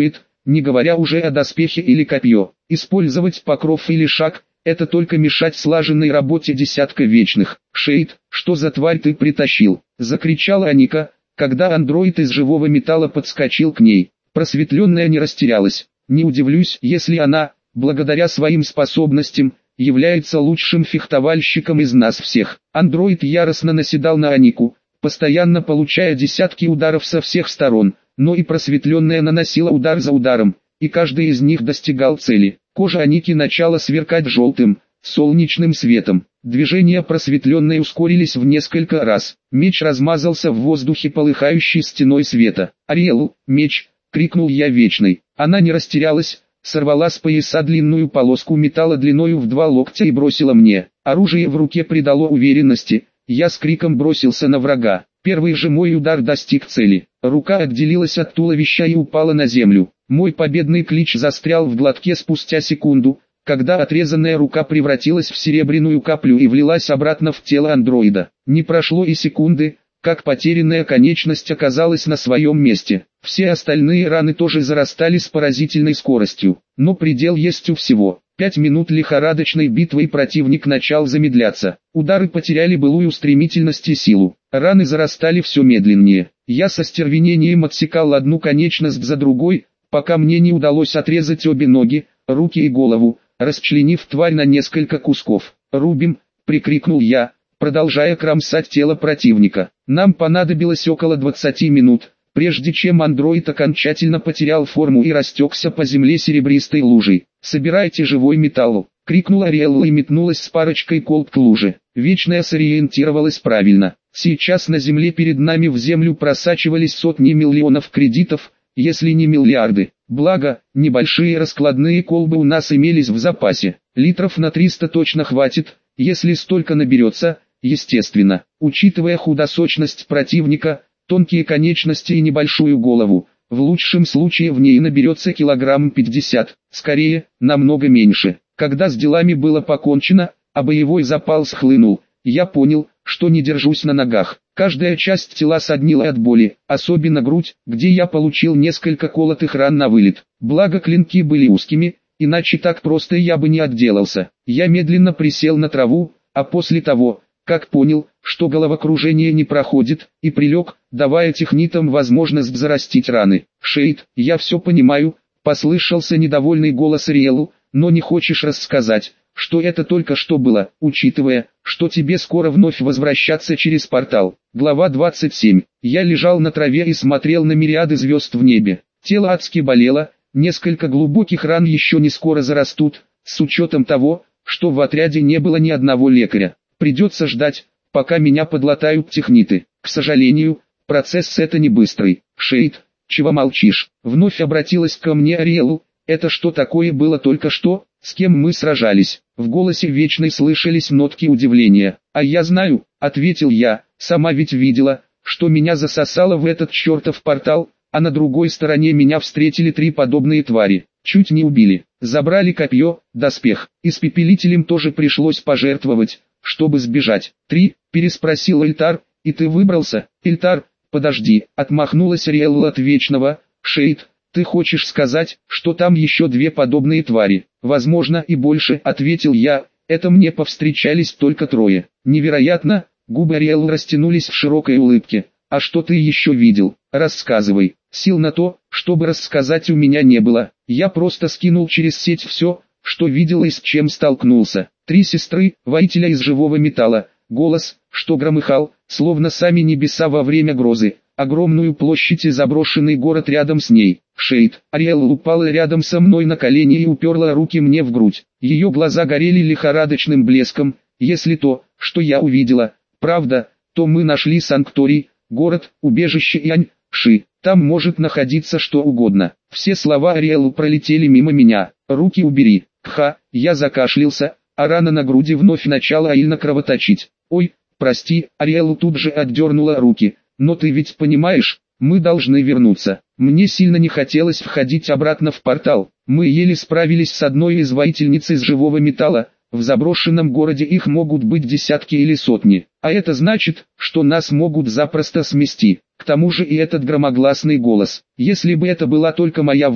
не говоря уже о доспехе или копье. Использовать покров или шаг – это только мешать слаженной работе десятка вечных. «Шейд, что за тварь ты притащил?» – закричала Аника, когда андроид из живого металла подскочил к ней. Просветленная не растерялась. Не удивлюсь, если она, благодаря своим способностям, является лучшим фехтовальщиком из нас всех. Андроид яростно наседал на Анику, постоянно получая десятки ударов со всех сторон, но и просветленная наносила удар за ударом, и каждый из них достигал цели. Кожа Аники начала сверкать желтым, солнечным светом. Движения просветленной ускорились в несколько раз. Меч размазался в воздухе полыхающей стеной света. «Ариэлу, меч!» — крикнул я Вечной. Она не растерялась, сорвала с пояса длинную полоску металла длиною в два локтя и бросила мне. Оружие в руке придало уверенности. Я с криком бросился на врага. Первый же мой удар достиг цели. Рука отделилась от туловища и упала на землю. Мой победный клич застрял в глотке спустя секунду, когда отрезанная рука превратилась в серебряную каплю и влилась обратно в тело андроида. Не прошло и секунды, как потерянная конечность оказалась на своем месте. Все остальные раны тоже зарастали с поразительной скоростью. Но предел есть у всего. Пять минут лихорадочной битвы и противник начал замедляться. Удары потеряли былую стремительность и силу. Раны зарастали все медленнее. Я со стервенением отсекал одну конечность за другой, пока мне не удалось отрезать обе ноги, руки и голову, расчленив тварь на несколько кусков. «Рубим!» — прикрикнул я, продолжая кромсать тело противника. Нам понадобилось около двадцати минут, прежде чем андроид окончательно потерял форму и растекся по земле серебристой лужей. «Собирайте живой металл!» — крикнула Ариэлла и метнулась с парочкой колб к луже. Вечная сориентировалась правильно. Сейчас на земле перед нами в землю просачивались сотни миллионов кредитов, если не миллиарды. Благо, небольшие раскладные колбы у нас имелись в запасе. Литров на триста точно хватит, если столько наберется, естественно. Учитывая худосочность противника, тонкие конечности и небольшую голову, в лучшем случае в ней наберется килограмм пятьдесят, скорее, намного меньше. Когда с делами было покончено, а боевой запал схлынул, я понял, что не держусь на ногах. Каждая часть тела соднила от боли, особенно грудь, где я получил несколько колотых ран на вылет. Благо клинки были узкими, иначе так просто я бы не отделался. Я медленно присел на траву, а после того, как понял, что головокружение не проходит, и прилег, давая технитам возможность зарастить раны. «Шейд, я все понимаю», — послышался недовольный голос Ариэлу, «но не хочешь рассказать, что это только что было, учитывая, что тебе скоро вновь возвращаться через портал». Глава двадцать семь. Я лежал на траве и смотрел на мириады звезд в небе. Тело адски болело, несколько глубоких ран еще не скоро зарастут, с учетом того, что в отряде не было ни одного лекаря. Придется ждать, пока меня подлатают техниты. К сожалению, процесс это не быстрый. «Шейд, чего молчишь?» Вновь обратилась ко мне Ариэлу. «Это что такое было только что? С кем мы сражались?» В голосе Вечной слышались нотки удивления. «А я знаю», — ответил я, — «сама ведь видела, что меня засосало в этот чертов портал, а на другой стороне меня встретили три подобные твари. Чуть не убили, забрали копье, доспех, испепелителем тоже пришлось пожертвовать, чтобы сбежать». «Три?» — переспросил Эльтар, — «и ты выбрался?» «Эльтар, подожди», — отмахнулась Ариэлла от Вечного. «Шейд, ты хочешь сказать, что там еще две подобные твари?» «Возможно и больше», — ответил я, — «это мне повстречались только трое». «Невероятно», — губы Ариэллы растянулись в широкой улыбке. «А что ты еще видел? Рассказывай». Сил на то, чтобы рассказать, у меня не было. Я просто скинул через сеть все, что видел и с чем столкнулся. Три сестры, воителя из живого металла, голос, что громыхал, словно сами небеса во время грозы, огромную площадь и заброшенный город рядом с ней. «Шейд». Ариэлла упала рядом со мной на колени и уперла руки мне в грудь. Ее глаза горели лихорадочным блеском. «Если то, что я увидела, правда, то мы нашли санкторий, город, убежище Янь-Ши. Там может находиться что угодно». Все слова Ариэллы пролетели мимо меня. «Руки убери». Ха, я закашлялся, а рана на груди вновь начала обильно кровоточить. «Ой, прости», Ариэлла тут же отдернула руки. «Но ты ведь понимаешь, мы должны вернуться». Мне сильно не хотелось входить обратно в портал. Мы еле справились с одной из воительниц из живого металла. В заброшенном городе их могут быть десятки или сотни. А это значит, что нас могут запросто смести. К тому же и этот громогласный голос. Если бы это была только моя воля,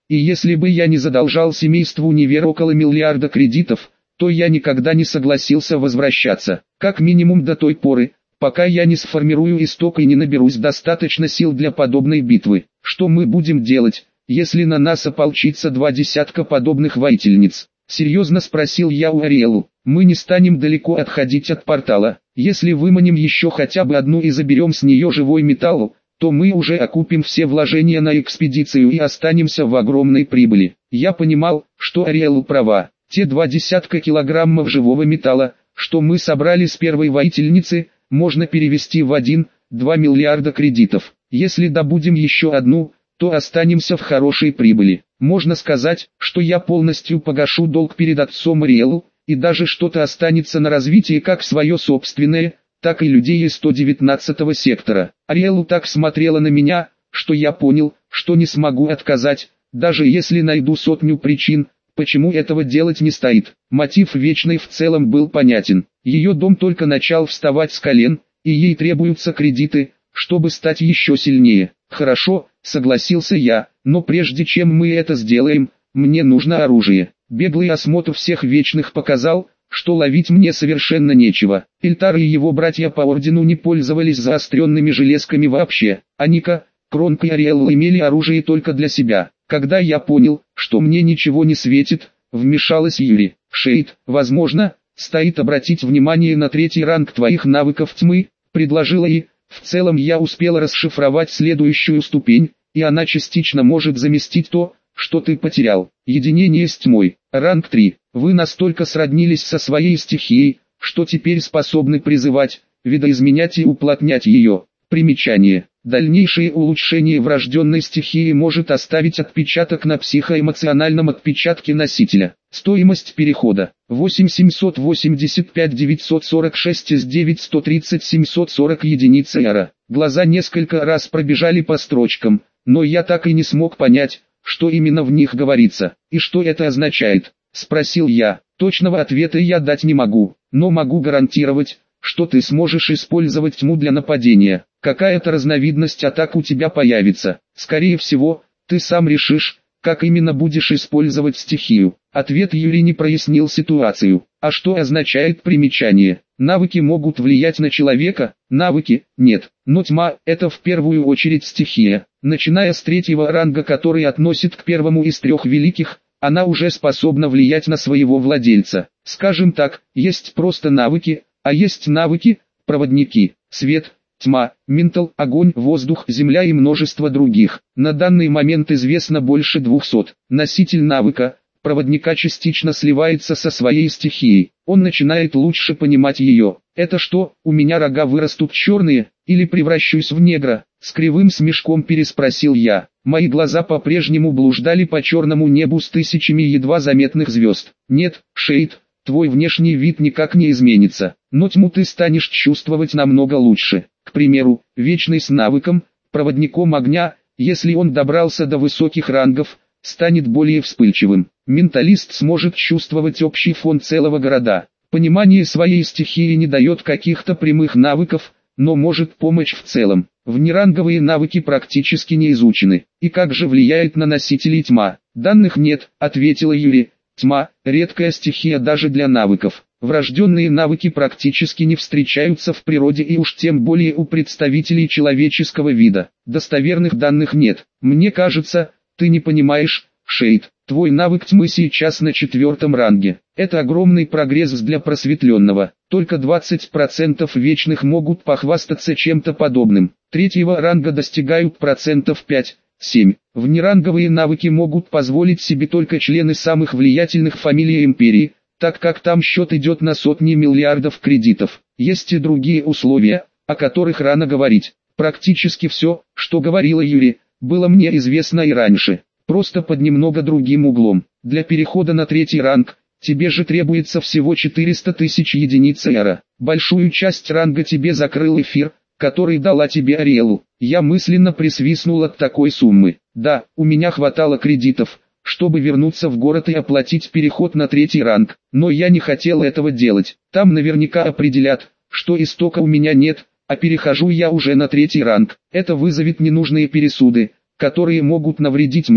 И если бы я не задолжал семейству Невер около миллиарда кредитов, то я никогда не согласился возвращаться, как минимум до той поры, пока я не сформирую исток и не наберусь достаточно сил для подобной битвы. Что мы будем делать, если на нас ополчится два десятка подобных воительниц? Серьезно спросил я у Ариэлу. Мы не станем далеко отходить от портала. Если выманим еще хотя бы одну и заберем с нее живой металл, то мы уже окупим все вложения на экспедицию и останемся в огромной прибыли. Я понимал, что Ариэлу права. Те два десятка килограммов живого металла, что мы собрали с первой воительницы, можно перевести в один-два миллиарда кредитов. Если добудем еще одну, то останемся в хорошей прибыли. Можно сказать, что я полностью погашу долг перед отцом Ариэлу, и даже что-то останется на развитие как свое собственное, так и людей из сто девятнадцатого сектора. Ариэлу так смотрела на меня, что я понял, что не смогу отказать, даже если найду сотню причин, почему этого делать не стоит. Мотив Вечной в целом был понятен. Ее дом только начал вставать с колен, и ей требуются кредиты, чтобы стать еще сильнее. Хорошо, согласился я, но прежде чем мы это сделаем, мне нужно оружие. Беглый осмотр всех Вечных показал, что ловить мне совершенно нечего. Эльтар и его братья по ордену не пользовались заостренными железками вообще. Аника, Кронка и Ариэлла имели оружие только для себя. Когда я понял, что мне ничего не светит, вмешалась Юри. Шейд, возможно, стоит обратить внимание на третий ранг твоих навыков тьмы, предложила и, в целом я успела расшифровать следующую ступень, и она частично может заместить то, что ты потерял. Единение с тьмой. Ранг три. Вы настолько сроднились со своей стихией, что теперь способны призывать, видоизменять и уплотнять ее. Примечание. Дальнейшее улучшение врожденной стихии может оставить отпечаток на психоэмоциональном отпечатке носителя. Стоимость перехода восемь семьсот восемьдесят пять девятьсот сорок шесть из девять сто тридцать семьсот сорок единиц эра. Глаза несколько раз пробежали по строчкам, но я так и не смог понять, что именно в них говорится, и что это означает. Спросил я. Точного ответа я дать не могу, но могу гарантировать, что ты сможешь использовать тьму для нападения. Какая-то разновидность атак у тебя появится. Скорее всего, ты сам решишь, как именно будешь использовать стихию. Ответ Юри не прояснил ситуацию. А что означает примечание? Навыки могут влиять на человека, навыки – нет. Но тьма – это в первую очередь стихия. Начиная с третьего ранга, который относит к первому из трех великих, она уже способна влиять на своего владельца. Скажем так, есть просто навыки, а есть навыки, проводники, свет, тьма, ментал, огонь, воздух, земля и множество других. На данный момент известно больше двухсот. Носитель навыка, проводника частично сливается со своей стихией. Он начинает лучше понимать ее. Это что, у меня рога вырастут черные, или превращусь в негра? С кривым смешком переспросил я. Мои глаза по-прежнему блуждали по черному небу с тысячами едва заметных звезд. Нет, Шейд, твой внешний вид никак не изменится, но тьму ты станешь чувствовать намного лучше. К примеру, Вечный с навыком, проводником огня, если он добрался до высоких рангов, станет более вспыльчивым. Менталист сможет чувствовать общий фон целого города. Понимание своей стихии не дает каких-то прямых навыков, но может помочь в целом. Внеранговые навыки практически не изучены. И как же влияет на носителей тьма? Данных нет, ответила Юри. Тьма – редкая стихия даже для навыков. Врожденные навыки практически не встречаются в природе и уж тем более у представителей человеческого вида. Достоверных данных нет. Мне кажется, ты не понимаешь, Шейд. Твой навык тьмы сейчас на четвертом ранге. Это огромный прогресс для просветленного. Только двадцать процентов вечных могут похвастаться чем-то подобным. Третьего ранга достигают процентов пять-семь. Внеранговые навыки могут позволить себе только члены самых влиятельных фамилий империи, так как там счет идет на сотни миллиардов кредитов. Есть и другие условия, о которых рано говорить. Практически все, что говорила Юри, было мне известно и раньше. Просто под немного другим углом. Для перехода на третий ранг, тебе же требуется всего четыреста тысяч единиц эра. Большую часть ранга тебе закрыл эфир, который дала тебе Ариэлу. Я мысленно присвистнул от такой суммы. Да, у меня хватало кредитов, чтобы вернуться в город и оплатить переход на третий ранг. Но я не хотел этого делать. Там наверняка определят, что истока у меня нет, а перехожу я уже на третий ранг. Это вызовет ненужные пересуды, которые могут навредить мне.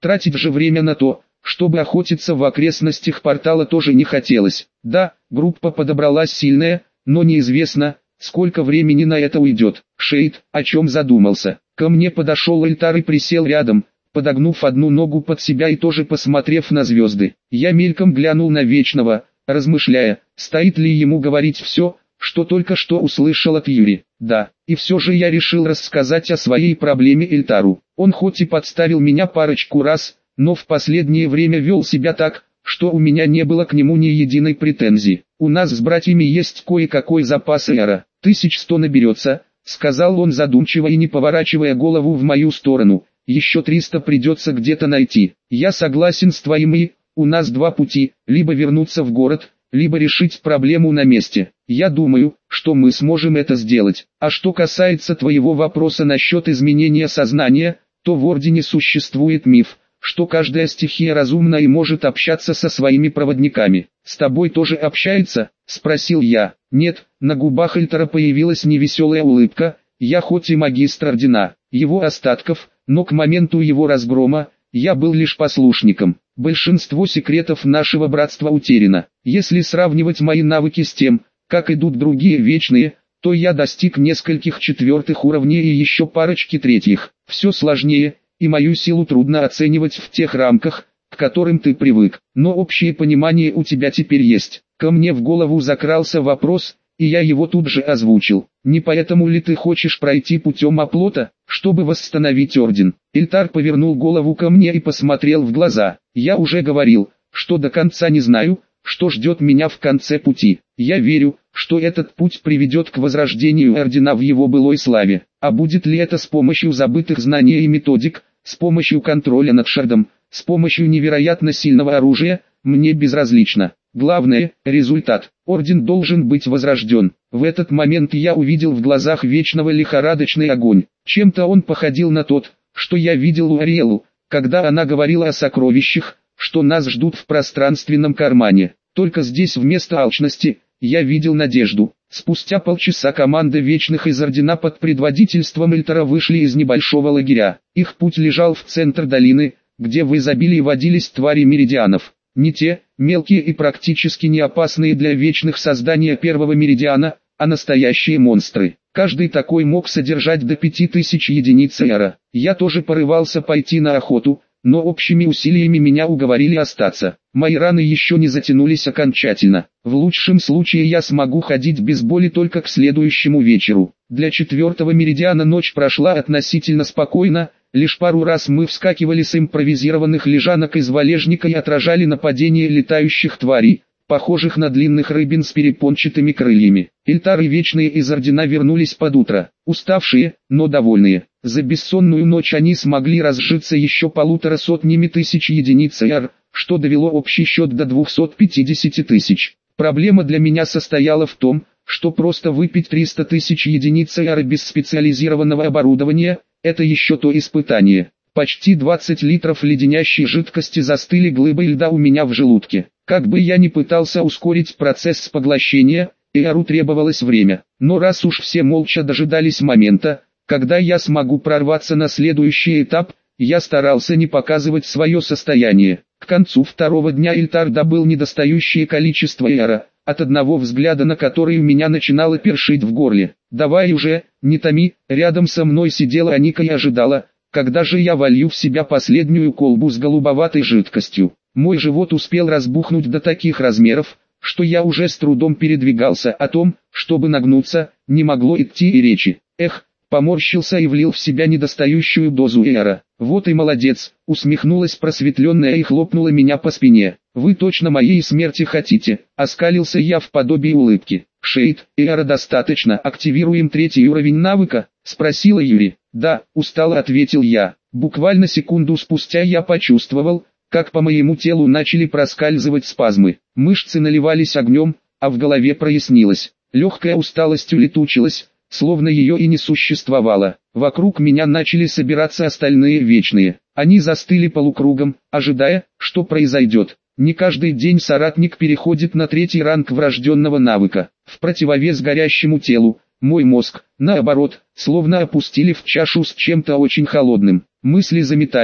Тратить же время на то, чтобы охотиться в окрестностях портала, тоже не хотелось. Да, группа подобралась сильная, но неизвестно, сколько времени на это уйдет. Шейд о чем задумался. Ко мне подошел Эльтар и присел рядом, подогнув одну ногу под себя и тоже посмотрев на звезды. Я мельком глянул на Вечного, размышляя, стоит ли ему говорить все, что только что услышал от Юри. Да, и все же я решил рассказать о своей проблеме Эльтару. Он хоть и подставил меня парочку раз, но в последнее время вел себя так, что у меня не было к нему ни единой претензии. У нас с братьями есть кое-какой запас эра. Тысяч сто наберется, сказал он задумчиво и не поворачивая голову в мою сторону. Еще триста придется где-то найти. Я согласен с твоим и, у нас два пути, либо вернуться в город, либо решить проблему на месте. Я думаю, что мы сможем это сделать. А что касается твоего вопроса насчет изменения сознания, то в Ордене существует миф, что каждая стихия разумна и может общаться со своими проводниками. С тобой тоже общается? Спросил я. Нет, на губах Эльтара появилась невеселая улыбка. Я хоть и магистр Ордена, его остатков, но к моменту его разгрома, я был лишь послушником. Большинство секретов нашего братства утеряно. Если сравнивать мои навыки с тем, как идут другие вечные, то я достиг нескольких четвертых уровней и еще парочки третьих. Все сложнее, и мою силу трудно оценивать в тех рамках, к которым ты привык. Но общее понимание у тебя теперь есть. Ко мне в голову закрался вопрос, и я его тут же озвучил. Не поэтому ли ты хочешь пройти путем оплота, чтобы восстановить Орден? Эльтар повернул голову ко мне и посмотрел в глаза. Я уже говорил, что до конца не знаю, что ждет меня в конце пути. Я верю, что этот путь приведет к возрождению Ордена в его былой славе. А будет ли это с помощью забытых знаний и методик, с помощью контроля над Шардом, с помощью невероятно сильного оружия, мне безразлично. Главное – результат. Орден должен быть возрожден. В этот момент я увидел в глазах Вечного лихорадочный огонь. Чем-то он походил на тот, что я видел у Ариэлу, когда она говорила о сокровищах, что нас ждут в пространственном кармане. Только здесь вместо алчности, я видел надежду. Спустя полчаса команда Вечных из Ордена под предводительством Эльтара вышли из небольшого лагеря. Их путь лежал в центр долины, где в изобилии водились твари меридианов. Не те, мелкие и практически не опасные для Вечных создания первого меридиана, а настоящие монстры. Каждый такой мог содержать до пяти тысяч единиц эра. Я тоже порывался пойти на охоту, но общими усилиями меня уговорили остаться. Мои раны еще не затянулись окончательно. В лучшем случае я смогу ходить без боли только к следующему вечеру. Для четвертого меридиана ночь прошла относительно спокойно. Лишь пару раз мы вскакивали с импровизированных лежанок из валежника и отражали нападение летающих тварей, похожих на длинных рыбин с перепончатыми крыльями. Эльтар и Вечные из Ордена вернулись под утро, уставшие, но довольные. За бессонную ночь они смогли разжиться еще полутора сотнями тысяч единиц эра, что довело общий счет до двухсот пятидесяти тысяч. Проблема для меня состояла в том, что просто выпить триста тысяч единиц эра без специализированного оборудования – это еще то испытание. Почти двадцать литров леденящей жидкости застыли глыбой льда у меня в желудке. Как бы я ни пытался ускорить процесс поглощения, Эру требовалось время. Но раз уж все молча дожидались момента, когда я смогу прорваться на следующий этап, я старался не показывать свое состояние. К концу второго дня Эльтар добыл недостающее количество эра, от одного взгляда на который у меня начинало першить в горле. «Давай уже, не томи», рядом со мной сидела Аника и ожидала, когда же я волью в себя последнюю колбу с голубоватой жидкостью. Мой живот успел разбухнуть до таких размеров, что я уже с трудом передвигался. О том, чтобы нагнуться, не могло идти и речи. Эх, поморщился и влил в себя недостающую дозу эра. «Вот и молодец», усмехнулась просветленная и хлопнула меня по спине. «Вы точно моей смерти хотите?» Оскалился я в подобии улыбки. «Шейд, эра достаточно, активируем третий уровень навыка?» Спросила Юри. «Да», устало ответил я. Буквально секунду спустя я почувствовал, как по моему телу начали проскальзывать спазмы. Мышцы наливались огнем, а в голове прояснилось. Легкая усталость улетучилась, словно ее и не существовало. Вокруг меня начали собираться остальные Вечные. Они застыли полукругом, ожидая, что произойдет. Не каждый день соратник переходит на третий ранг врожденного навыка. В противовес горящему телу, мой мозг, наоборот, словно опустили в чашу с чем-то очень холодным. Мысли заметались,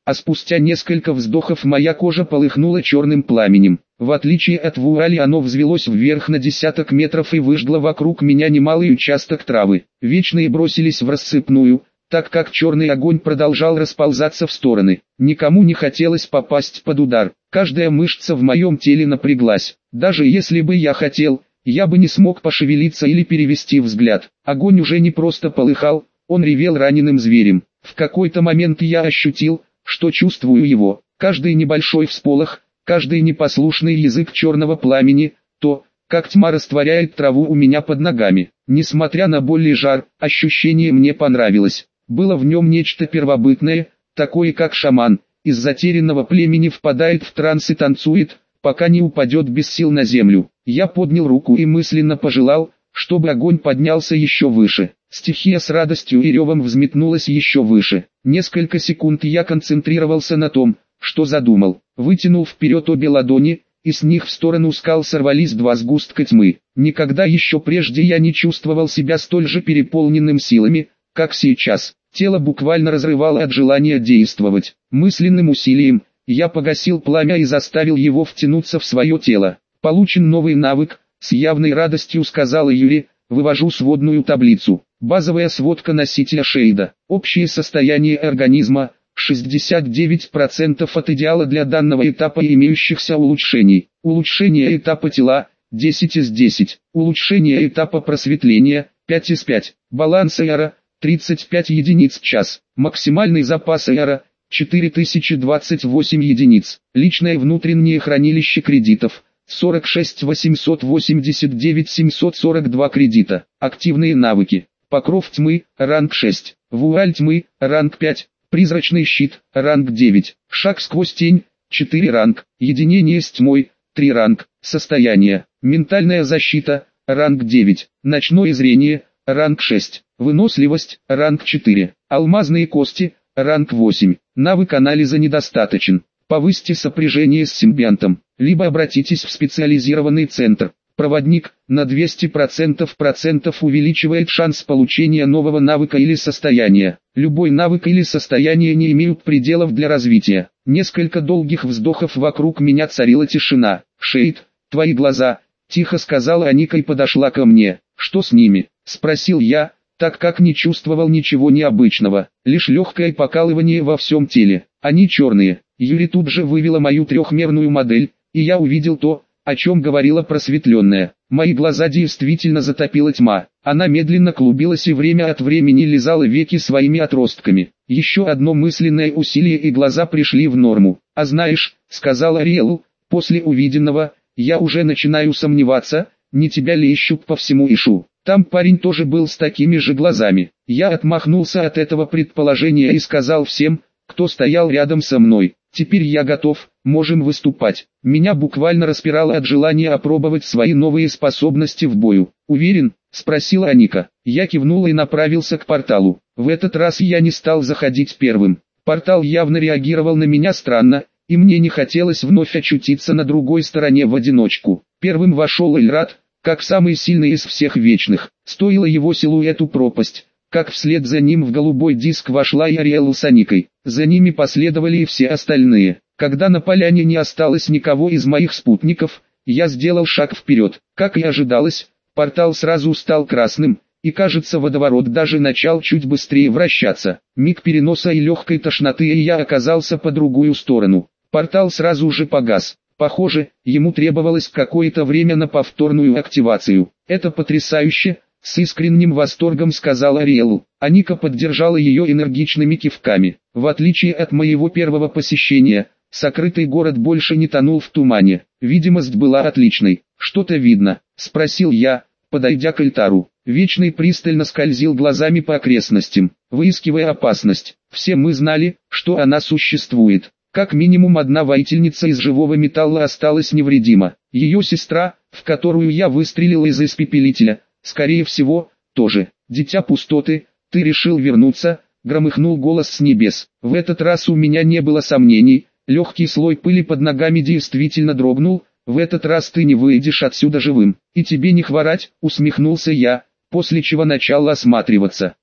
а спустя несколько вздохов моя кожа полыхнула черным пламенем. В отличие от вуали оно взвелось вверх на десяток метров и выжгло вокруг меня немалый участок травы. Вечные бросились в рассыпную, так как черный огонь продолжал расползаться в стороны. Никому не хотелось попасть под удар. Каждая мышца в моем теле напряглась. Даже если бы я хотел, я бы не смог пошевелиться или перевести взгляд. Огонь уже не просто полыхал, он ревел раненым зверем. В какой-то момент я ощутил, что чувствую его. Каждый небольшой всполох, каждый непослушный язык черного пламени, то, как тьма растворяет траву у меня под ногами. Несмотря на боль и жар, ощущение мне понравилось. Было в нем нечто первобытное, такое как шаман, из затерянного племени впадает в транс и танцует, пока не упадет без сил на землю. Я поднял руку и мысленно пожелал, чтобы огонь поднялся еще выше. Стихия с радостью и ревом взметнулась еще выше. Несколько секунд я концентрировался на том, что задумал. Вытянул вперед обе ладони, и с них в сторону скал сорвались два сгустка тьмы. Никогда еще прежде я не чувствовал себя столь же переполненным силами, как сейчас. Тело буквально разрывало от желания действовать. Мысленным усилием, я погасил пламя и заставил его втянуться в свое тело. Получен новый навык, с явной радостью сказала Юри, вывожу сводную таблицу. Базовая сводка носителя Шейда. Общее состояние организма – шестьдесят девять процентов от идеала для данного этапа и имеющихся улучшений. Улучшение этапа тела – десять из десяти. Улучшение этапа просветления – пять из пяти. Баланс эра – тридцать пять единиц в час. Максимальный запас эра – четыре тысячи двадцать восемь единиц. Личное внутреннее хранилище кредитов – сорок шесть восемьсот восемьдесят девять семьсот сорок два кредита. Активные навыки. Покров тьмы, ранг шесть. Вуаль тьмы, ранг пять. Призрачный щит, ранг девять. Шаг сквозь тень, четыре ранг. Единение с тьмой, три ранг. Состояние. Ментальная защита, ранг девять. Ночное зрение, ранг шесть. Выносливость, ранг четыре. Алмазные кости, ранг восемь. Навык анализа недостаточен. Повысьте сопряжение с симбионтом, либо обратитесь в специализированный центр. Проводник на двести процентов процентов увеличивает шанс получения нового навыка или состояния. Любой навык или состояние не имеют пределов для развития. Несколько долгих вздохов вокруг меня царила тишина. «Шейд, твои глаза», — тихо сказала Аника и подошла ко мне. «Что с ними?» — спросил я, так как не чувствовал ничего необычного, лишь легкое покалывание во всем теле. Они черные. Юри тут же вывела мою трехмерную модель, и я увидел то, о чем говорила просветленная. Мои глаза действительно затопила тьма. Она медленно клубилась и время от времени лизала веки своими отростками. Еще одно мысленное усилие и глаза пришли в норму. «А знаешь», — сказала Риэлу, — «после увиденного, я уже начинаю сомневаться, не тебя ли ищут по всему Ишу». Там парень тоже был с такими же глазами. Я отмахнулся от этого предположения и сказал всем, кто стоял рядом со мной: «Теперь я готов, можем выступать». Меня буквально распирало от желания опробовать свои новые способности в бою. «Уверен?» — спросила Аника. Я кивнул и направился к порталу. В этот раз я не стал заходить первым. Портал явно реагировал на меня странно, и мне не хотелось вновь очутиться на другой стороне в одиночку. Первым вошел Эльрат, как самый сильный из всех вечных. Стоило его силуэту пропасть, как вслед за ним в голубой диск вошла и Ариэлла с Аникой. За ними последовали и все остальные. Когда на поляне не осталось никого из моих спутников, я сделал шаг вперед. Как и ожидалось, портал сразу стал красным, и кажется, водоворот даже начал чуть быстрее вращаться. Миг переноса и легкой тошноты, и я оказался по другую сторону. Портал сразу же погас. Похоже, ему требовалось какое-то время на повторную активацию. «Это потрясающе!» — с искренним восторгом сказала Ариэлу. Аника поддержала ее энергичными кивками. В отличие от моего первого посещения, сокрытый город больше не тонул в тумане. Видимость была отличной. «Что-то видно?» — спросил я, подойдя к Эльтару. Вечный пристально скользил глазами по окрестностям, выискивая опасность. Все мы знали, что она существует. Как минимум одна воительница из живого металла осталась невредима. Ее сестра, в которую я выстрелил из испепелителя, скорее всего, тоже. «Дитя пустоты, ты решил вернуться?» — громыхнул голос с небес. В этот раз у меня не было сомнений, легкий слой пыли под ногами действительно дрогнул. «В этот раз ты не выйдешь отсюда живым, и тебе не хворать», — усмехнулся я, после чего начал осматриваться.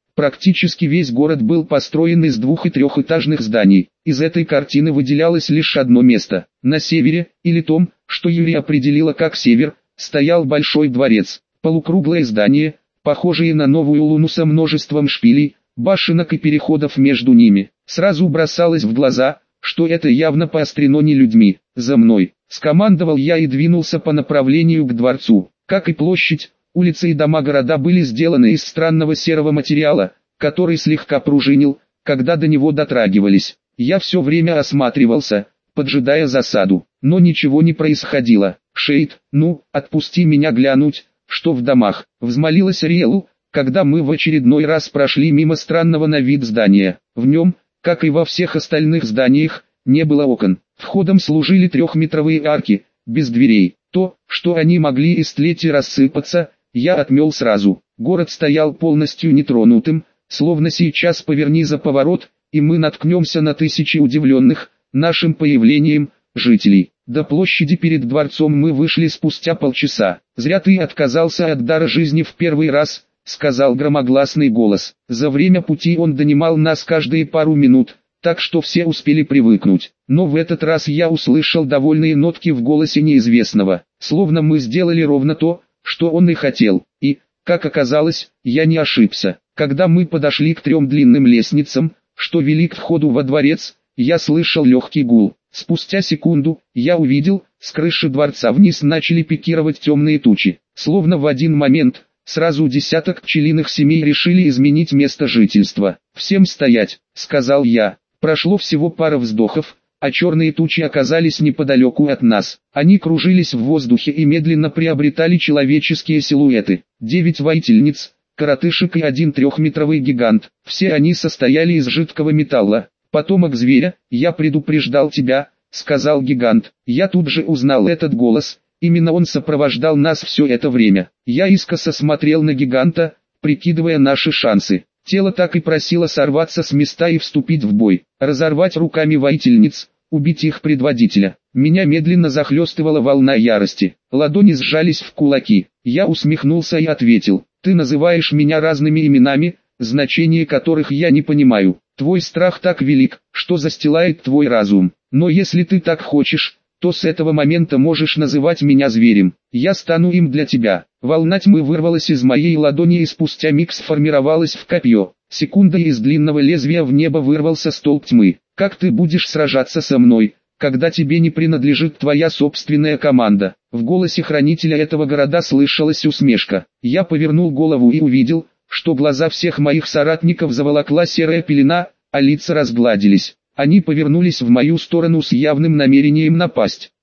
Практически весь город был построен из двух- и трехэтажных зданий. Из этой картины выделялось лишь одно место. На севере, или том, что Юрий определила как север, стоял большой дворец. Полукруглое здание, похожее на новую луну со множеством шпилей, башенок и переходов между ними. Сразу бросалось в глаза, что это явно поострено не людьми. «За мной!» — скомандовал я и двинулся по направлению к дворцу. Как и площадь, улицы и дома города были сделаны из странного серого материала, который слегка пружинил, когда до него дотрагивались. Я все время осматривался, поджидая засаду, но ничего не происходило. «Шейд, ну, отпусти меня глянуть, что в домах», — взмолилась Риэлу, когда мы в очередной раз прошли мимо странного на вид здания. В нем, как и во всех остальных зданиях, не было окон. Входом служили трехметровые арки, без дверей. То, что они могли истлеть и рассыпаться, я отмел сразу. Город стоял полностью нетронутым, словно сейчас поверни за поворот, и мы наткнемся на тысячи удивленных нашим появлением жителей. До площади перед дворцом мы вышли спустя полчаса. «Зря ты отказался от дара жизни в первый раз», — сказал громогласный голос. За время пути он донимал нас каждые пару минут, так что все успели привыкнуть. Но в этот раз я услышал довольные нотки в голосе неизвестного, словно мы сделали ровно то, что он и хотел. И, как оказалось, я не ошибся. Когда мы подошли к трем длинным лестницам, что вели к входу во дворец, я слышал легкий гул. Спустя секунду, я увидел, с крыши дворца вниз начали пикировать темные тучи. Словно в один момент, сразу десяток пчелиных семей решили изменить место жительства. «Всем стоять», — сказал я. Прошло всего пара вздохов, а черные тучи оказались неподалеку от нас. Они кружились в воздухе и медленно приобретали человеческие силуэты. Девять воительниц, коротышек и один трехметровый гигант. Все они состояли из жидкого металла. «Потомок зверя, я предупреждал тебя», — сказал гигант. Я тут же узнал этот голос, именно он сопровождал нас все это время. Я искоса смотрел на гиганта, прикидывая наши шансы. Тело так и просило сорваться с места и вступить в бой, разорвать руками воительниц, убить их предводителя. Меня медленно захлестывала волна ярости, ладони сжались в кулаки. Я усмехнулся и ответил: «Ты называешь меня разными именами, значение которых я не понимаю. Твой страх так велик, что застилает твой разум. Но если ты так хочешь, то с этого момента можешь называть меня зверем. Я стану им для тебя». Волна тьмы вырвалась из моей ладони и спустя миг сформировалась в копье. Секунда, и из длинного лезвия в небо вырвался столб тьмы. «Как ты будешь сражаться со мной, когда тебе не принадлежит твоя собственная команда?» В голосе хранителя этого города слышалась усмешка. Я повернул голову и увидел, что глаза всех моих соратников заволокла серая пелена, а лица разгладились. Они повернулись в мою сторону с явным намерением напасть.